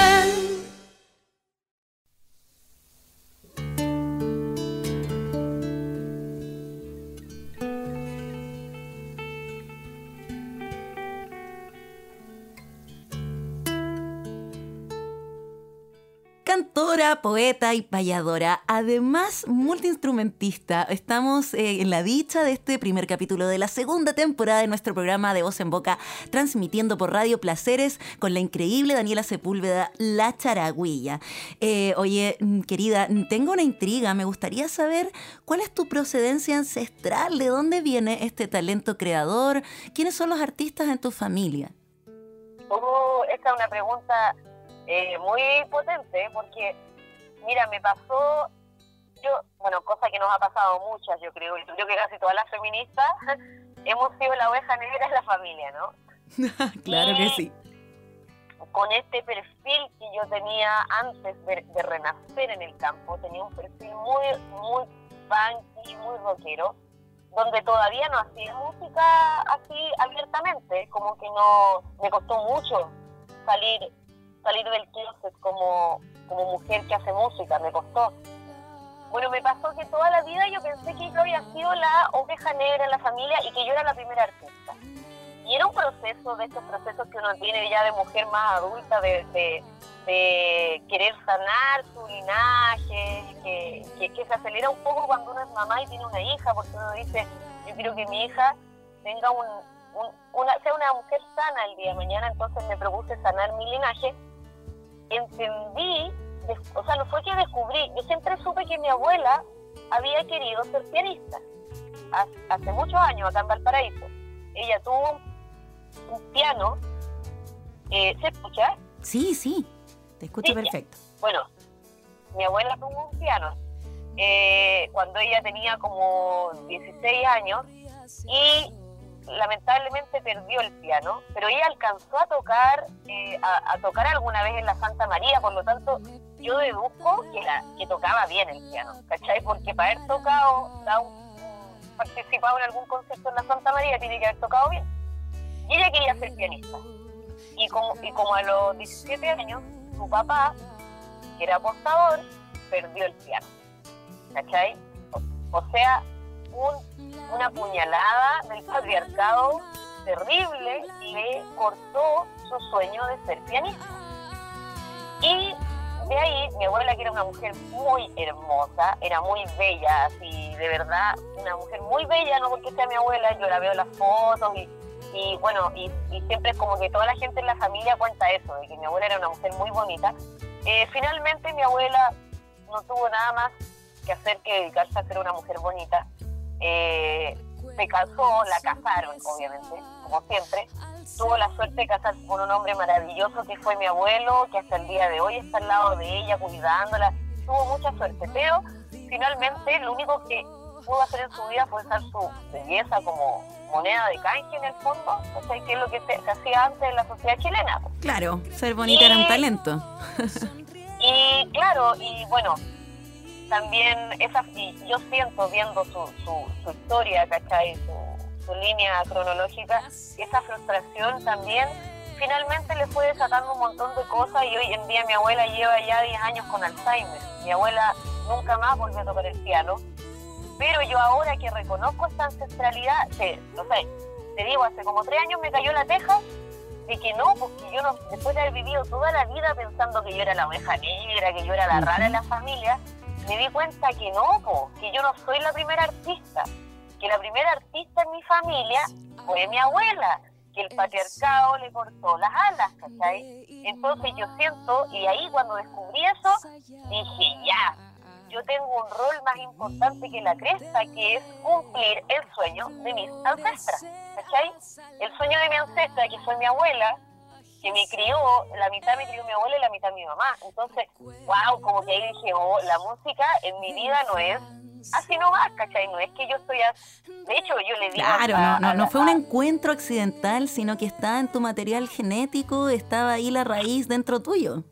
[SPEAKER 1] Cantora, poeta y payadora, además multiinstrumentista. Estamos en la dicha de este primer capítulo de la segunda temporada de nuestro programa de Voz en Boca, transmitiendo por Radio Placeres con la increíble Daniela Sepúlveda, La Charagüilla. Oye, querida, tengo una intriga. Me gustaría saber cuál es tu procedencia ancestral, de dónde viene este talento creador, quiénes son los artistas en tu familia.
[SPEAKER 4] Esta es una pregunta muy potente, porque mira, me pasó, cosa que nos ha pasado muchas, yo creo que casi todas las feministas hemos sido la oveja negra en la familia, ¿no?
[SPEAKER 1] Claro que sí.
[SPEAKER 4] Con este perfil que yo tenía antes de renacer en el campo, tenía un perfil muy, muy funky, muy rockero, donde todavía no hacía música así abiertamente, como que no, me costó mucho salir del closet como mujer que hace música, me costó. Bueno, me pasó que toda la vida yo pensé que yo había sido la oveja negra en la familia y que yo era la primera artista. Y era un proceso, de estos procesos que uno tiene ya de mujer más adulta, de querer sanar su linaje, que se acelera un poco cuando uno es mamá y tiene una hija, porque uno dice, yo quiero que mi hija tenga sea una mujer sana el día de mañana. Entonces me propuse sanar mi linaje. Entendí, o sea, no fue que descubrí, yo siempre supe que mi abuela había querido ser pianista. Hace muchos años, acá en Valparaíso. Ella tuvo un piano. ¿Se escucha?
[SPEAKER 1] Sí, te escucho perfecto.
[SPEAKER 4] Bueno, mi abuela tuvo un piano cuando ella tenía como 16 años y lamentablemente perdió el piano, pero ella alcanzó a tocar alguna vez en la Santa María. Por lo tanto, yo deduzco que tocaba bien el piano, ¿cachai? Porque para haber participado en algún concierto en la Santa María tiene que haber tocado bien. Y ella quería ser pianista. Y como a los 17 años, su papá, que era apostador, perdió el piano, ¿cachai? O sea, una puñalada del patriarcado terrible le cortó su sueño de ser pianista. Y de ahí, mi abuela, que era una mujer muy hermosa, era muy bella, así, de verdad, una mujer muy bella, no porque sea mi abuela, yo la veo en las fotos y bueno, y siempre es como que toda la gente en la familia cuenta eso, de que mi abuela era una mujer muy bonita. Finalmente mi abuela no tuvo nada más que hacer que dedicarse a ser una mujer bonita. Se casó, la casaron, obviamente, como siempre. Tuvo la suerte de casarse con un hombre maravilloso que fue mi abuelo, que hasta el día de hoy está al lado de ella, cuidándola. Tuvo mucha suerte, pero finalmente lo único que pudo hacer en su vida fue usar su belleza como moneda de canje en el fondo, o sea, que es lo que se hacía antes en la sociedad chilena.
[SPEAKER 1] Claro, ser bonita era un talento.
[SPEAKER 4] Y claro, y bueno, también y yo siento viendo su historia, ¿cachai? Su línea cronológica, esa frustración también finalmente le fue desatando un montón de cosas y hoy en día mi abuela lleva ya 10 años con Alzheimer. Mi abuela nunca más volvió a tocar el piano, pero yo ahora que reconozco esta ancestralidad, no sé, te digo, hace como 3 años me cayó la teja de que no, porque yo no, después de haber vivido toda la vida pensando que yo era la oveja negra, que yo era la rara de la familia, me di cuenta que no, que yo no soy la primera artista, que la primera artista en mi familia fue mi abuela, que el patriarcado le cortó las alas, ¿cachai? Entonces yo siento, y ahí cuando descubrí eso, dije, ya, yo tengo un rol más importante que la cresta, que es cumplir el sueño de mis ancestras, ¿cachai? El sueño de mi ancestra, que fue mi abuela, que me crió, la mitad me crió mi abuela y la mitad mi mamá. Entonces, wow, como que ahí dije, la música en mi vida no es así nomás, ¿cachai? No es que yo estoy de hecho, yo le digo...
[SPEAKER 1] Claro, no fue un encuentro accidental, sino que estaba en tu material genético, estaba ahí la raíz dentro tuyo.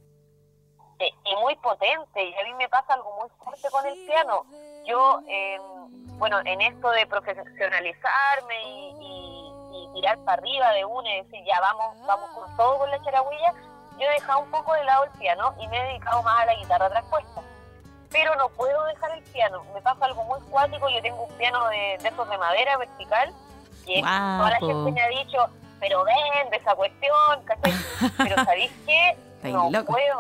[SPEAKER 4] Y muy potente, y a mí me pasa algo muy fuerte con el piano. Yo, bueno, en esto de profesionalizarme y tirar para arriba de una y decir, ya vamos con todo con la charagüilla, yo he dejado un poco de lado el piano y me he dedicado más a la guitarra traspuesta. Pero no puedo dejar el piano, me pasa algo muy cuático. Yo tengo un piano de esos de madera vertical, que toda la gente me ha dicho, pero vende esa cuestión, ¿cachai? Pero ¿sabéis qué? No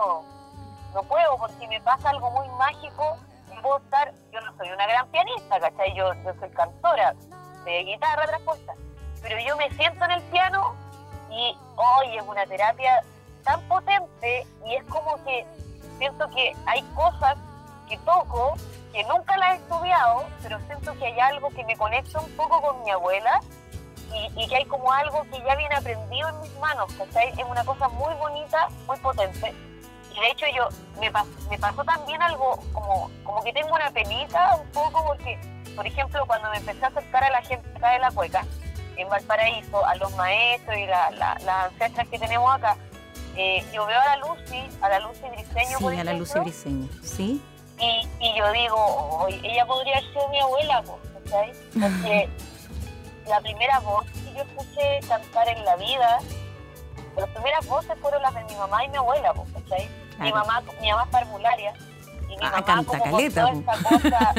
[SPEAKER 4] puedo, porque me pasa algo muy mágico. Yo no soy una gran pianista, ¿cachai? Yo soy cantora de guitarra traspuesta, pero yo me siento en el piano y hoy es una terapia tan potente, y es como que siento que hay cosas que toco que nunca las he estudiado, pero siento que hay algo que me conecta un poco con mi abuela y que hay como algo que ya viene aprendido en mis manos, ¿cachai? Es una cosa muy bonita, muy potente. Y de hecho me pasó también algo como que tengo una penita un poco, porque, por ejemplo, cuando me empecé a acercar a la gente acá de la cueca, en Valparaíso, a los maestros y las ancestras que tenemos acá, yo veo a la Lucy Briceño,
[SPEAKER 1] sí,
[SPEAKER 4] por ejemplo,
[SPEAKER 1] a la Lucy Briceño, ¿sí?
[SPEAKER 4] Y yo digo, ella podría haber sido mi abuela, ¿cachai? Porque la primera voz que yo escuché cantar en la vida, las primeras voces fueron las de mi mamá y mi abuela, ¿cachai? Claro. Mi mamá es parvularia, y mi mamá
[SPEAKER 1] canta
[SPEAKER 4] como
[SPEAKER 1] caleta,
[SPEAKER 4] con toda esta cosa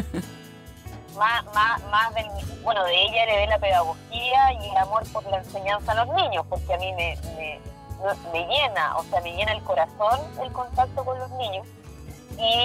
[SPEAKER 4] más de ella heredé la pedagogía y el amor por la enseñanza a los niños, porque a mí me llena el corazón el contacto con los niños.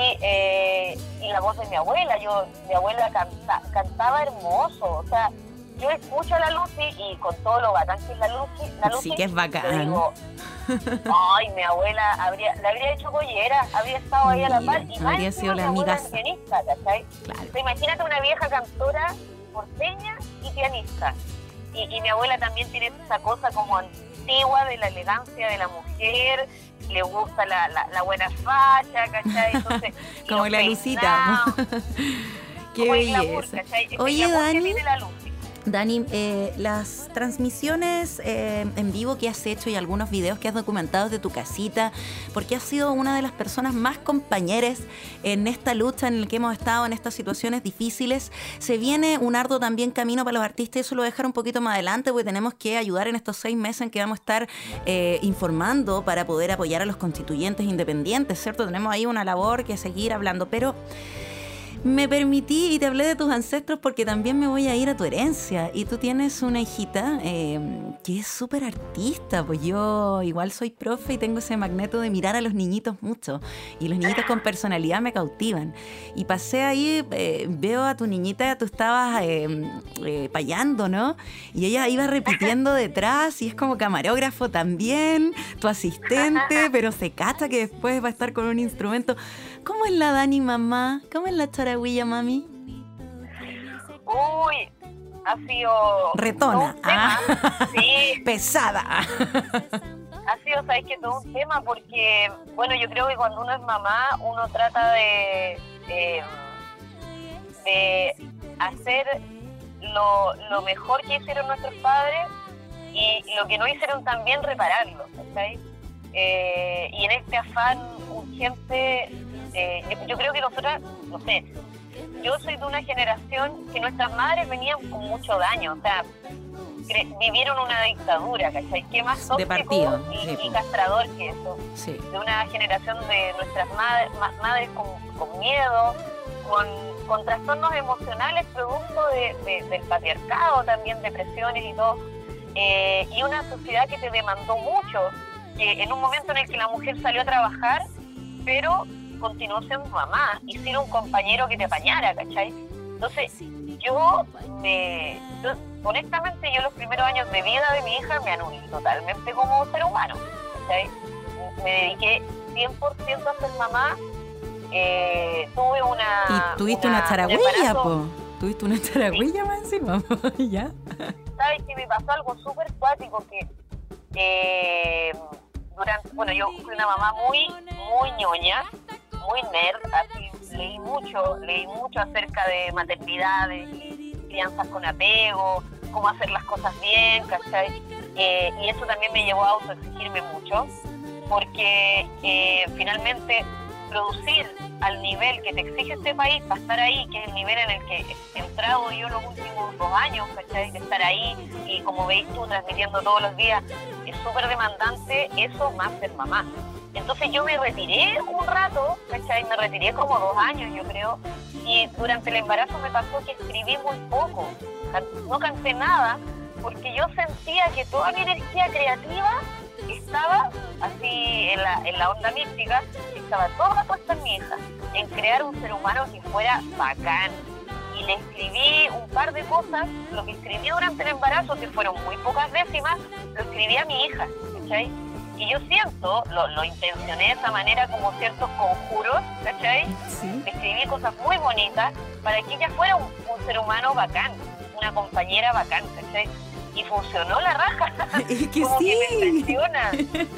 [SPEAKER 4] Y la voz de mi abuela, mi abuela cantaba hermoso, o sea, yo escucho a la Lucy y con todo lo bacán que es la Lucy
[SPEAKER 1] Sí que es bacán.
[SPEAKER 4] yo digo, ay, mi abuela le habría hecho pollera, habría estado ahí a la par, y
[SPEAKER 1] habría sido la amigaza.
[SPEAKER 4] pianista, ¿cachai?
[SPEAKER 1] Claro.
[SPEAKER 4] Entonces, imagínate una vieja cantora, porteña y pianista. Y mi abuela también tiene esa cosa como antigua de la elegancia de la mujer, le gusta la buena facha, ¿cachai? Entonces,
[SPEAKER 1] como la Lucita. Qué belleza. Oye, Dani, Dani, las transmisiones en vivo que has hecho y algunos videos que has documentado de tu casita, porque has sido una de las personas más compañeras en esta lucha en la que hemos estado, en estas situaciones difíciles. Se viene un arduo también camino para los artistas, y eso lo voy a dejar un poquito más adelante, porque tenemos que ayudar en estos 6 meses en que vamos a estar informando para poder apoyar a los constituyentes independientes, ¿cierto? Tenemos ahí una labor que seguir hablando, pero me permití y te hablé de tus ancestros porque también me voy a ir a tu herencia. Y tú tienes una hijita que es súper artista. Pues yo igual soy profe y tengo ese magneto de mirar a los niñitos mucho. Y los niñitos con personalidad me cautivan. Y pasé ahí, veo a tu niñita, tú estabas payando, ¿no? Y ella iba repitiendo detrás y es como camarógrafo también, tu asistente, pero se cacha que después va a estar con un instrumento. ¿Cómo es la Dani, mamá? ¿Cómo es la charagüilla, mami?
[SPEAKER 4] Uy, ha sido...
[SPEAKER 1] retona.
[SPEAKER 4] Sí.
[SPEAKER 1] Pesada.
[SPEAKER 4] Ha sido, ¿sabes qué? Todo un tema porque, bueno, yo creo que cuando uno es mamá, uno trata de hacer lo mejor que hicieron nuestros padres y lo que no hicieron también repararlo, ¿sabes? Y en este afán urgente... yo creo que nosotras, no sé, yo soy de una generación que nuestras madres venían con mucho daño, o sea, vivieron una dictadura, ¿cachai? ¿Qué más tóxico y castrador que eso? Sí. De una generación de nuestras madres con miedo, con trastornos emocionales producto del patriarcado, también depresiones y todo, y una sociedad que te demandó mucho, que en un momento en el que la mujer salió a trabajar, pero continuó siendo mamá y sin un compañero que te apañara, ¿cachai? Entonces, honestamente, yo los primeros años de vida de mi hija me anulé totalmente como ser humano, ¿cachai? Me dediqué 100% a ser mamá. Tuve una...
[SPEAKER 1] ¿Y tuviste una charagüilla, po? ¿Tuviste una charagüilla más encima? ¿Ya?
[SPEAKER 4] ¿Sabes que me pasó algo súper cuático? Que yo fui una mamá muy ñoña, muy nerd, así leí mucho acerca de maternidades y crianzas con apego, cómo hacer las cosas bien, ¿cachai? Y eso también me llevó a autoexigirme mucho, porque finalmente producir al nivel que te exige este país para estar ahí, que es el nivel en el que he entrado yo los últimos 2 años, ¿cachai? De estar ahí y como veis tú transmitiendo todos los días, es súper demandante eso más ser mamá. Entonces yo me retiré un rato, ¿cachai? Me retiré como 2 años, yo creo, y durante el embarazo me pasó que escribí muy poco, no canté nada, porque yo sentía que toda mi energía creativa estaba así en la onda mística, estaba toda puesta en mi hija, en crear un ser humano que fuera bacán. Y le escribí un par de cosas, lo que escribí durante el embarazo, que fueron muy pocas décimas, lo escribí a mi hija, ¿cachai? Y yo siento, lo intencioné de esa manera como ciertos conjuros, ¿cachai? Sí. Escribí cosas muy bonitas para que ella fuera un ser humano bacán, una compañera bacán, ¿cachai? Y funcionó la raja.
[SPEAKER 1] Es que
[SPEAKER 4] como
[SPEAKER 1] sí.
[SPEAKER 4] que me impresiona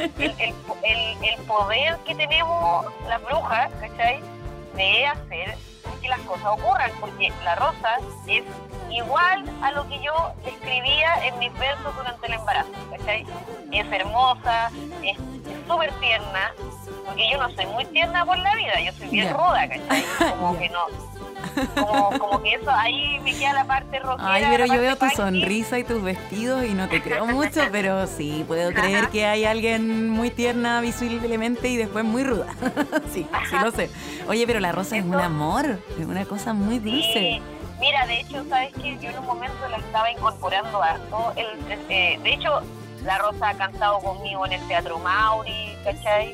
[SPEAKER 4] el poder que tenemos las brujas, ¿cachai? De hacer que las cosas ocurran, porque la Rosa es igual a lo que yo escribía en mis versos durante el embarazo, ¿cachai? Es hermosa, es súper tierna, porque yo no soy muy tierna por la vida, yo soy bien ruda, ¿cachai? Como que no... Como que eso, ahí me queda la parte rockera.
[SPEAKER 1] Ay, pero yo veo tu sonrisa y tus vestidos y no te creo mucho, pero sí, puedo creer que hay alguien muy tierna visiblemente y después muy ruda. Sí, sí lo sé. Oye, pero la Rosa es un amor, es una cosa muy dulce.
[SPEAKER 4] Sí. Mira, de hecho, ¿sabes qué? Yo en un momento la estaba incorporando harto. De hecho, la Rosa ha cantado conmigo en el Teatro Mauri, ¿cachai?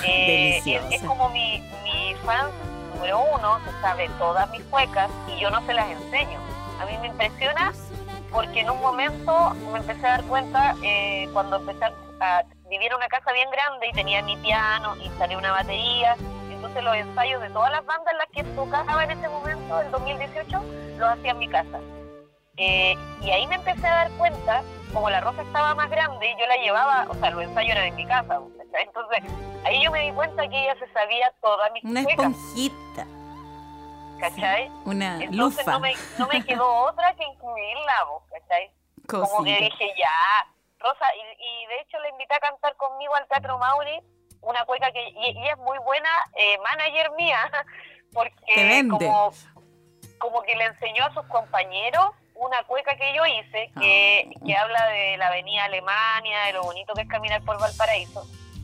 [SPEAKER 4] Es como mi fan número 1, se sabe todas mis cuecas y yo no se las enseño. A mí me impresiona porque en un momento me empecé a dar cuenta, cuando empecé a vivir en una casa bien grande y tenía mi piano, instalé una batería, entonces los ensayos de todas las bandas en las que tocaba en ese momento, en 2018, los hacía en mi casa. Y ahí me empecé a dar cuenta, como la Rosa estaba más grande, yo la llevaba, o sea, los ensayos eran en mi casa, ¿cachai? Entonces ahí yo me di cuenta que ella se sabía todas mis
[SPEAKER 1] Una
[SPEAKER 4] cuecas,
[SPEAKER 1] esponjita.
[SPEAKER 4] ¿cachai?
[SPEAKER 1] Sí, una
[SPEAKER 4] entonces
[SPEAKER 1] lufa.
[SPEAKER 4] no me quedó otra que incluirla, ¿cachai?
[SPEAKER 1] Cosita.
[SPEAKER 4] Como que dije, ya, Rosa, y de hecho la invité a cantar conmigo al Teatro Mauri, una cueca que, y ella es muy buena manager mía,
[SPEAKER 1] Te
[SPEAKER 4] porque
[SPEAKER 1] vende.
[SPEAKER 4] como que le enseñó a sus compañeros una cueca que yo hice, que habla de la avenida Alemania, de lo bonito que es caminar por Valparaíso,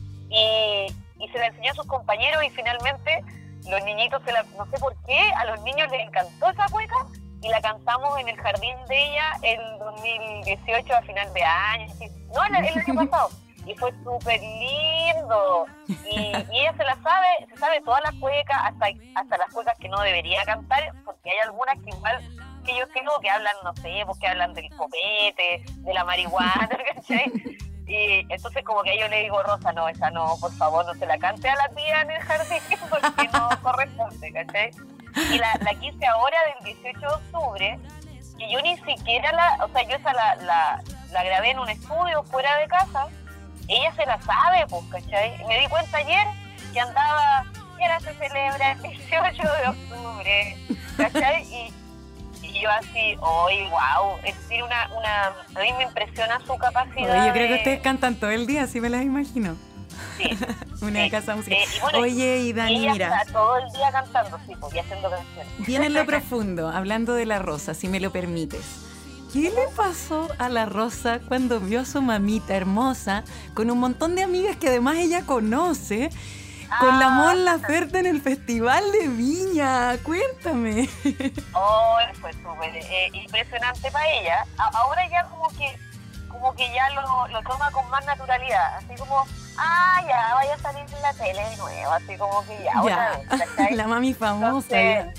[SPEAKER 4] y se la enseñó a sus compañeros, y finalmente los niñitos, no sé por qué, a los niños les encantó esa cueca, y la cantamos en el jardín de ella el 2018 a final de año, no, el año pasado, y fue súper lindo, y ella se sabe todas las cuecas, hasta las cuecas que no debería cantar, porque hay algunas que igual que yo creo que hablan, no sé, porque hablan del copete, de la marihuana, ¿cachai? Y entonces como que yo le digo, Rosa, no, esa no, por favor, no se la cante a la tía en el jardín, porque no corresponde, ¿cachai? Y la quise ahora del 18 de octubre, que yo ni siquiera o sea, yo esa la grabé en un estudio fuera de casa, ella se la sabe, pues, ¿cachai? Y me di cuenta ayer que andaba, y ahora se celebra el 18 de octubre, ¿cachai? Y yo así, ¡ay, wow! Es decir, a mí me impresiona su capacidad.
[SPEAKER 1] Oye, yo creo que ustedes cantan todo el día, así me las imagino.
[SPEAKER 4] Sí.
[SPEAKER 1] Una
[SPEAKER 4] sí.
[SPEAKER 1] casa musical.
[SPEAKER 4] Y bueno,
[SPEAKER 1] oye, y Dani,
[SPEAKER 4] ella
[SPEAKER 1] mira,
[SPEAKER 4] está todo el día cantando, sí, pues, y haciendo canciones.
[SPEAKER 1] viene en lo profundo, hablando de la Rosa, si me lo permites. ¿Qué le pasó a la Rosa cuando vio a su mamita hermosa con un montón de amigas que además ella conoce, con la Mon Laferte en el Festival de Viña? Cuéntame.
[SPEAKER 4] Oh, fue súper impresionante para ella. Ahora ya como que ya lo toma con más naturalidad, así como, ya vaya a salir en la tele de nuevo, así como que ya, otra vez, ¿cachai?
[SPEAKER 1] La mami famosa.
[SPEAKER 4] Entonces,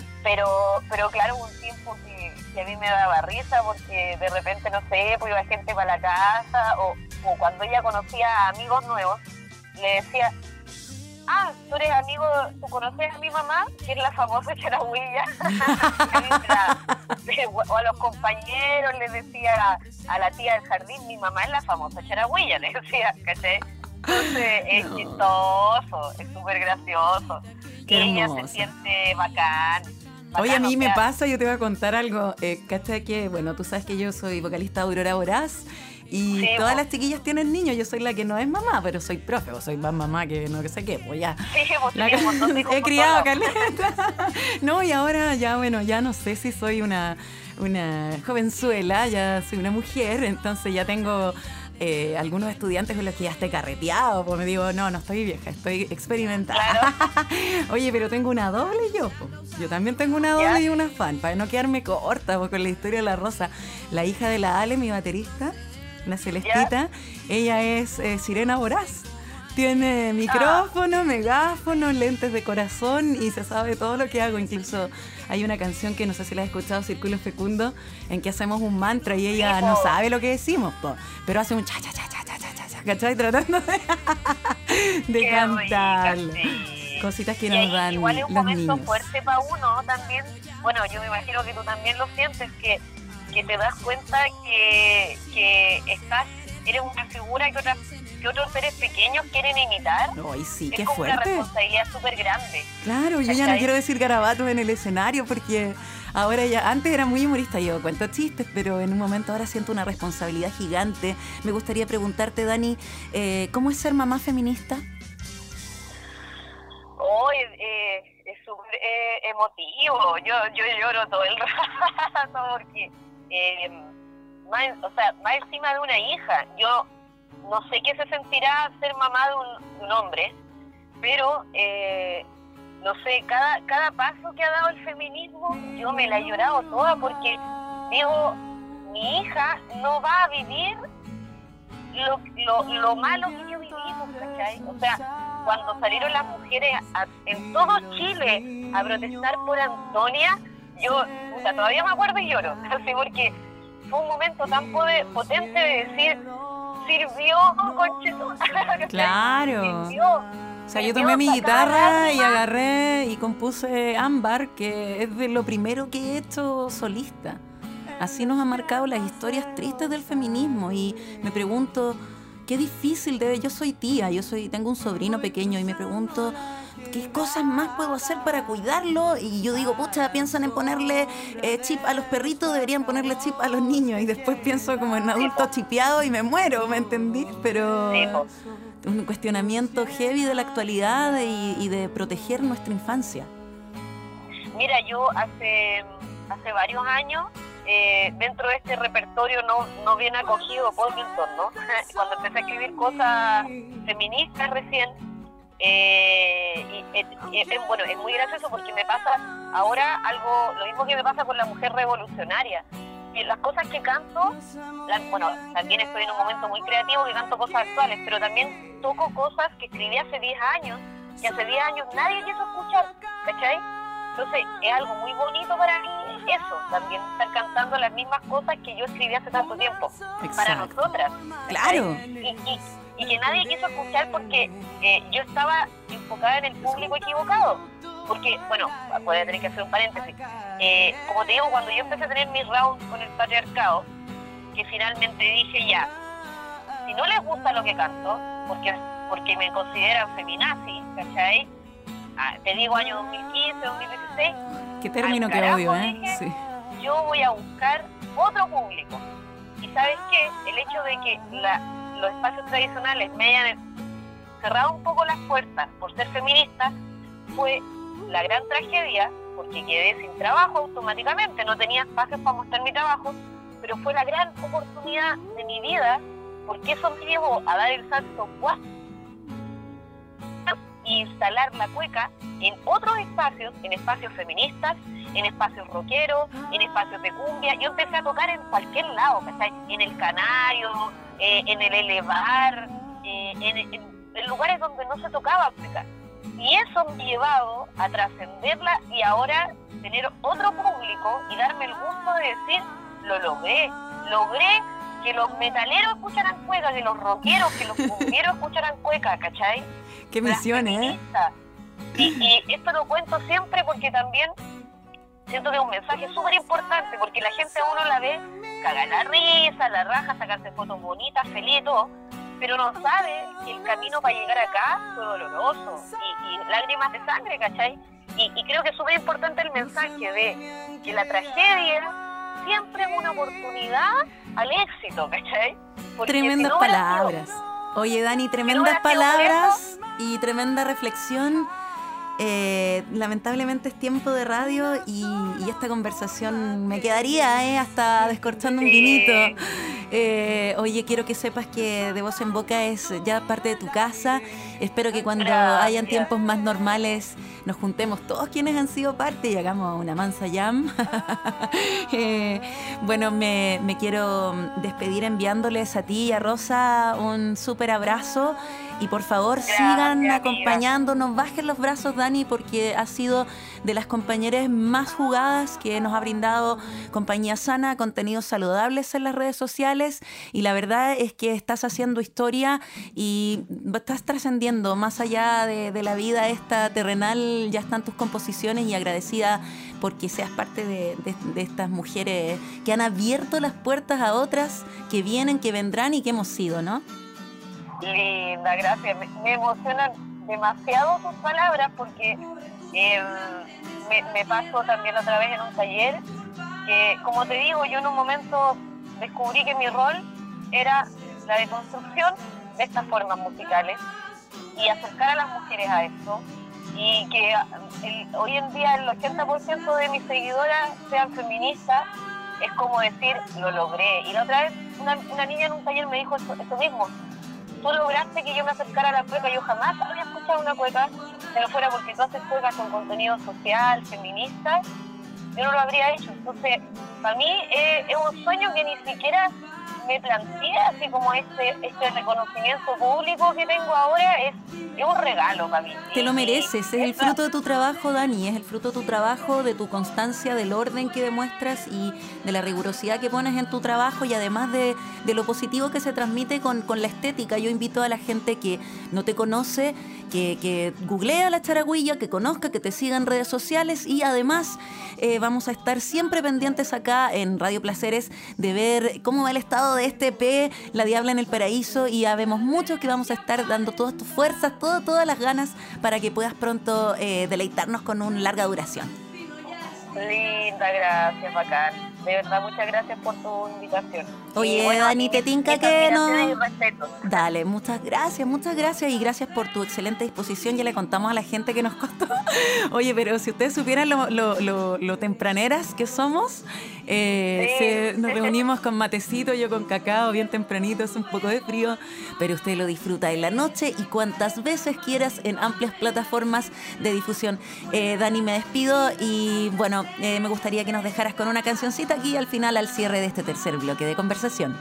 [SPEAKER 4] pero claro, hubo un tiempo que a mí me daba risa porque de repente, no sé, pues iba gente para la casa o cuando ella conocía a amigos nuevos, le decía, tú conoces a mi mamá, que es la famosa Charagüilla. O a los compañeros les decía a la tía del jardín, mi mamá es la famosa Charagüilla, le decía, ¿cachai? Entonces es chistoso, es súper gracioso.
[SPEAKER 1] Qué
[SPEAKER 4] y ella
[SPEAKER 1] hermoso.
[SPEAKER 4] se siente bacán.
[SPEAKER 1] Oye, a mí
[SPEAKER 4] o
[SPEAKER 1] me
[SPEAKER 4] sea,
[SPEAKER 1] pasa, yo te voy a contar algo. ¿Cachai? Que, bueno, tú sabes que yo soy vocalista de Aurora Voraz y
[SPEAKER 4] Sí,
[SPEAKER 1] todas
[SPEAKER 4] po.
[SPEAKER 1] las chiquillas tienen niños. Yo soy la que no es mamá, pero soy profe, o soy más mamá que no sé qué, pues ya.
[SPEAKER 4] Sí, pues
[SPEAKER 1] La
[SPEAKER 4] tenía un montón de hijos
[SPEAKER 1] he
[SPEAKER 4] por
[SPEAKER 1] criado
[SPEAKER 4] todos lados.
[SPEAKER 1] caleta. No, y ahora ya, bueno, ya no sé si soy una jovenzuela, ya soy una mujer, entonces ya tengo algunos estudiantes con los que ya estoy carreteado, pues me digo, no estoy vieja, estoy experimentada.
[SPEAKER 4] Claro.
[SPEAKER 1] Oye, pero tengo una doble yo, po. Yo también tengo una doble
[SPEAKER 4] ¿Ya?
[SPEAKER 1] y una fan, para no quedarme corta po, con la historia de la Rosa. La hija de la Ale, mi baterista, la Celestita, ella es Sirena Voraz. Tiene micrófono, megáfono, lentes de corazón y se sabe todo lo que hago. Incluso hay una canción que no sé si la has escuchado, Círculo Fecundo, en que hacemos un mantra y ella
[SPEAKER 4] Sí,
[SPEAKER 1] no
[SPEAKER 4] po.
[SPEAKER 1] sabe lo que decimos, po, pero hace un cha cha cha cha cha cha cha, ¿cachai? Tratando de
[SPEAKER 4] Qué
[SPEAKER 1] cantarlo.
[SPEAKER 4] rica, sí.
[SPEAKER 1] Cositas que
[SPEAKER 4] Y
[SPEAKER 1] nos
[SPEAKER 4] ahí
[SPEAKER 1] dan
[SPEAKER 4] igual es un
[SPEAKER 1] los
[SPEAKER 4] momento
[SPEAKER 1] niños.
[SPEAKER 4] fuerte para uno también. Bueno, yo me imagino que tú también lo sientes, que te das cuenta que eres una figura que otros seres pequeños quieren imitar.
[SPEAKER 1] Ay, sí,
[SPEAKER 4] Es
[SPEAKER 1] qué
[SPEAKER 4] como una
[SPEAKER 1] fuerte.
[SPEAKER 4] responsabilidad súper grande.
[SPEAKER 1] Claro, yo ya no
[SPEAKER 4] ¿Cachai?
[SPEAKER 1] quiero decir garabatos en el escenario porque ahora ya, antes era muy humorista, yo cuento chistes, pero en un momento ahora siento una responsabilidad gigante. Me gustaría preguntarte, Dani, ¿cómo es ser mamá feminista?
[SPEAKER 4] Hoy es súper emotivo. Yo lloro todo el rato porque, más encima de una hija. Yo no sé qué se sentirá ser mamá de un hombre, pero no sé, cada paso que ha dado el feminismo, yo me la he llorado toda porque digo, mi hija no va a vivir lo malo que yo viví, ¿cachai? O sea, cuando salieron las mujeres en todo Chile a protestar por Antonia, yo todavía me acuerdo y lloro, así porque fue un momento tan potente de decir, sirvió, conchetum.
[SPEAKER 1] Claro.
[SPEAKER 4] Sirvió.
[SPEAKER 1] O sea, yo tomé mi guitarra y agarré y compuse Ámbar, que es de lo primero que he hecho solista. Así nos han marcado las historias tristes del feminismo y me pregunto, qué difícil yo soy tía, tengo un sobrino pequeño y me pregunto, ¿qué cosas más puedo hacer para cuidarlo? Y yo digo, pucha, piensan en ponerle chip a los perritos, deberían ponerle chip a los niños. Y después pienso como en adultos chipeados y me muero, ¿me entendí? Pero un cuestionamiento heavy de la actualidad y de proteger nuestra infancia.
[SPEAKER 4] Mira, yo hace varios años, dentro de este repertorio no bien acogido Podminton, ¿no? Cuando empecé a escribir cosas feministas recién, bueno, es muy gracioso porque me pasa ahora lo mismo que me pasa con la mujer revolucionaria. Y las cosas que canto, bueno, también estoy en un momento muy creativo que canto cosas actuales, pero también toco cosas que escribí hace 10 años, que hace 10 años nadie quiso escuchar, ¿cachai? Entonces es algo muy bonito para mí eso, también estar cantando las mismas cosas que yo escribí hace tanto tiempo.
[SPEAKER 1] Exacto.
[SPEAKER 4] Para nosotras.
[SPEAKER 1] Claro.
[SPEAKER 4] Y que nadie quiso escuchar porque yo estaba enfocada en el público equivocado. Porque, bueno, voy a tener que hacer un paréntesis. Como te digo, cuando yo empecé a tener mis rounds con el patriarcado, que finalmente dije ya, si no les gusta lo que canto, porque me consideran feminazi, ¿cachai? Te digo año 2015, 2016.
[SPEAKER 1] Qué término que odio,
[SPEAKER 4] dije,
[SPEAKER 1] sí.
[SPEAKER 4] Yo voy a buscar otro público. Y ¿sabes qué? El hecho de que los espacios tradicionales me hayan cerrado un poco las puertas por ser feminista fue la gran tragedia, porque quedé sin trabajo automáticamente, no tenía espacios para mostrar mi trabajo, pero fue la gran oportunidad de mi vida, porque eso me llevó a dar el salto y instalar la cueca en otros espacios, en espacios feministas, en espacios rockeros, en espacios de cumbia. Yo empecé a tocar en cualquier lado, ¿cachai? En el Canario, en el Elevar, en lugares donde no se tocaba cueca. Y eso me ha llevado a trascenderla y ahora tener otro público y darme el gusto de decir, lo logré que los metaleros escucharan cueca, que los rockeros, que los cumbieros escucharan cueca, ¿cachai?
[SPEAKER 1] Qué misión,
[SPEAKER 4] Y esto lo cuento siempre porque también siento que es un mensaje súper importante, porque la gente a uno la ve cagar la risa, la raja, sacarse fotos bonitas, feliz y todo, pero no sabe que el camino para llegar acá fue doloroso y lágrimas de sangre, ¿cachai? Y creo que es súper importante el mensaje de que la tragedia siempre es una oportunidad al éxito, ¿cachai? Porque
[SPEAKER 1] tremendas palabras. Oye, Dani, tremendas palabras y tremenda reflexión. Lamentablemente es tiempo de radio y esta conversación me quedaría hasta descorchando un vinito. Oye, quiero que sepas que De Voz en Boca es ya parte de tu casa. Espero que cuando hayan tiempos más normales nos juntemos todos quienes han sido parte y hagamos una mansa jam. Bueno, me quiero despedir enviándoles a ti y a Rosa un súper abrazo. Y por favor, sigan acompañándonos, bajen los brazos, Dani, porque ha sido de las compañeras más jugadas que nos ha brindado compañía sana, contenidos saludables en las redes sociales, y la verdad es que estás haciendo historia y estás trascendiendo más allá de la vida esta terrenal. Ya están tus composiciones y agradecida porque seas parte de estas mujeres que han abierto las puertas a otras que vienen, que vendrán y que hemos sido, ¿no?
[SPEAKER 4] Linda, gracias. Me emocionan demasiado tus palabras porque me pasó también otra vez en un taller que, como te digo, yo en un momento descubrí que mi rol era la deconstrucción de estas formas musicales y acercar a las mujeres a esto, y que hoy en día el 80% de mis seguidoras sean feministas. Es como decir, lo logré. Y la otra vez una niña en un taller me dijo eso mismo: tú lograste que yo me acercara a la cueca. Yo jamás había escuchado una cueca, si no fuera porque tú haces cuecas con contenido social, feminista, yo no lo habría hecho. Entonces, para mí es un sueño que ni siquiera me planteé, así como este reconocimiento público que tengo ahora, es un regalo para mí.
[SPEAKER 1] Te lo mereces, es el fruto de tu trabajo, Dani, es el fruto de tu trabajo, de tu constancia, del orden que demuestras y de la rigurosidad que pones en tu trabajo, y además de lo positivo que se transmite con la estética. Yo invito a la gente que no te conoce, que googlea La Charagüilla, que conozca, que te siga en redes sociales, y además vamos a estar siempre pendientes acá en Radio Placeres de ver cómo va el estado de este EP, La Diabla en el Paraíso, y ya vemos muchos que vamos a estar dando todas tus fuerzas, todas las ganas para que puedas pronto deleitarnos con una larga duración.
[SPEAKER 4] Linda, gracias, bacán. De verdad, muchas gracias por tu invitación.
[SPEAKER 1] Oye,
[SPEAKER 4] bueno,
[SPEAKER 1] Dani, te tinca que no...
[SPEAKER 4] Y respeto.
[SPEAKER 1] Dale, muchas gracias y gracias por tu excelente disposición. Ya le contamos a la gente que nos costó. Oye, pero si ustedes supieran lo tempraneras que somos, nos reunimos con matecito, yo con cacao, bien tempranito, es un poco de frío, pero usted lo disfruta en la noche y cuantas veces quieras en amplias plataformas de difusión. Dani, me despido y bueno, me gustaría que nos dejaras con una cancioncita aquí al final, al cierre de este tercer bloque de conversación.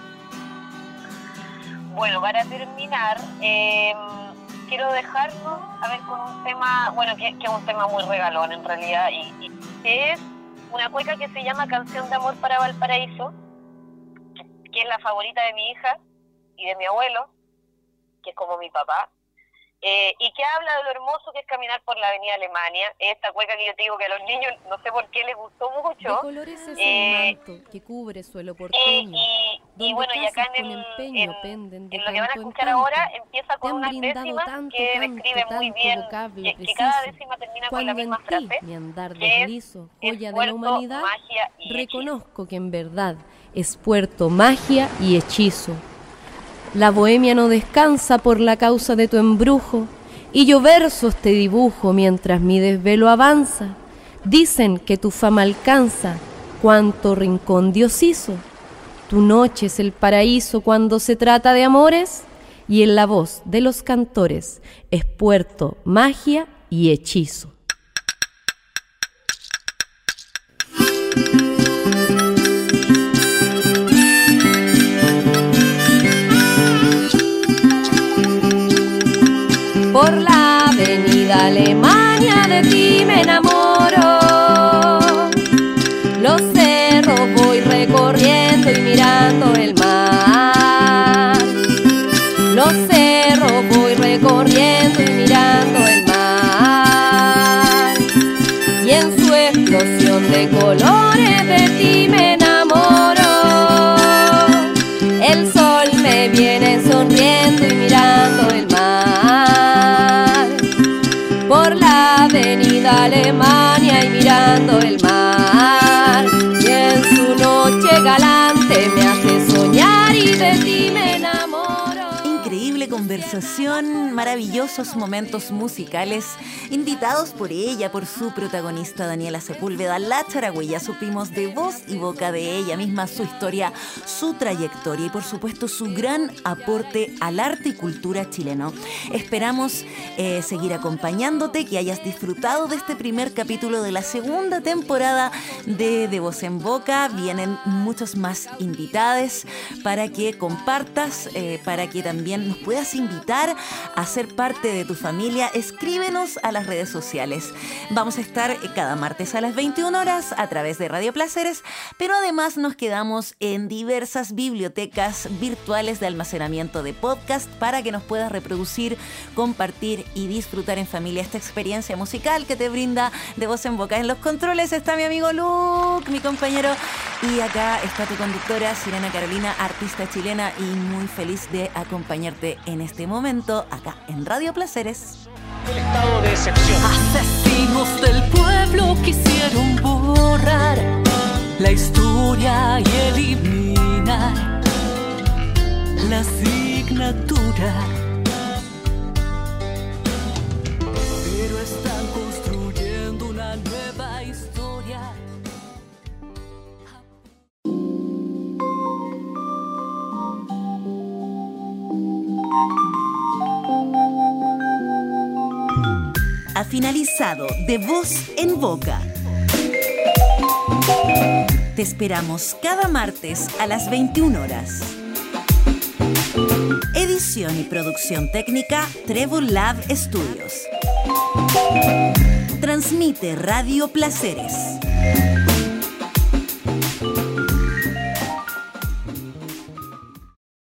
[SPEAKER 4] Bueno, para terminar, quiero dejarnos con un tema, bueno, que es un tema muy regalón en realidad, y que es una cueca que se llama Canción de Amor para Valparaíso, que es la favorita de mi hija y de mi abuelo, que es como mi papá, y que habla de lo hermoso que es caminar por la avenida Alemania. Esta cueca que yo te digo que a los niños no sé por qué les gustó mucho.
[SPEAKER 3] De colores es el manto que cubre suelo porteño,
[SPEAKER 4] y bueno, y acá en lo que van a escuchar ahora empieza con unas décimas que describe muy bien, que cada décima termina con la misma frase,
[SPEAKER 3] mi andar
[SPEAKER 4] que
[SPEAKER 3] deslizo, joya de
[SPEAKER 4] Puerto,
[SPEAKER 3] la humanidad,
[SPEAKER 4] magia y
[SPEAKER 3] reconozco que en verdad es puerto, magia y hechizo. La bohemia no descansa por la causa de tu embrujo, y yo versos te dibujo mientras mi desvelo avanza. Dicen que tu fama alcanza cuanto rincón Dios hizo. Tu noche es el paraíso cuando se trata de amores, y en la voz de los cantores es puerto, magia y hechizo. Por la avenida Alemania de ti me enamoro. Los cerros voy recorriendo y mirando el mar. Los cerros voy recorriendo y mirando el mar. Y en su explosión de colores de ti me enamoro. El sol me viene sonriendo y mirando el mar. Por la avenida Alemania y mirando el mar, y en su noche galante me hace soñar y de ti me enamoro.
[SPEAKER 1] Increíble conversación, maravillosos momentos musicales, invitados por ella, por su protagonista Daniela Sepúlveda, La Charagüilla. Supimos de voz y boca de ella misma su historia, su trayectoria y por supuesto su gran aporte al arte y cultura chileno. Esperamos seguir acompañándote, que hayas disfrutado de este primer capítulo de la segunda temporada de Voz en Boca. Vienen muchos más invitados para que compartas, para que también nos puedas invitar a ser parte de tu familia. Escríbenos a las redes sociales. Vamos a estar cada martes a las 21 horas a través de Radio Placeres, pero además nos quedamos en diversas bibliotecas virtuales de almacenamiento de podcast para que nos puedas reproducir, compartir y disfrutar en familia esta experiencia musical que te brinda De Voz en Boca. En los controles está mi amigo Luke, mi compañero, y acá está tu conductora Sirena Carolina, artista chilena, y muy feliz de acompañarte en este momento acá en Radio Placeres.
[SPEAKER 6] El estado de excepción.
[SPEAKER 7] Asesinos del pueblo quisieron borrar la historia y eliminar la asignatura, pero están construyendo una nueva historia.
[SPEAKER 1] Ha finalizado De Voz en Boca. Te esperamos cada martes a las 21 horas. Edición y producción técnica Treble Lab Studios. Transmite Radio Placeres.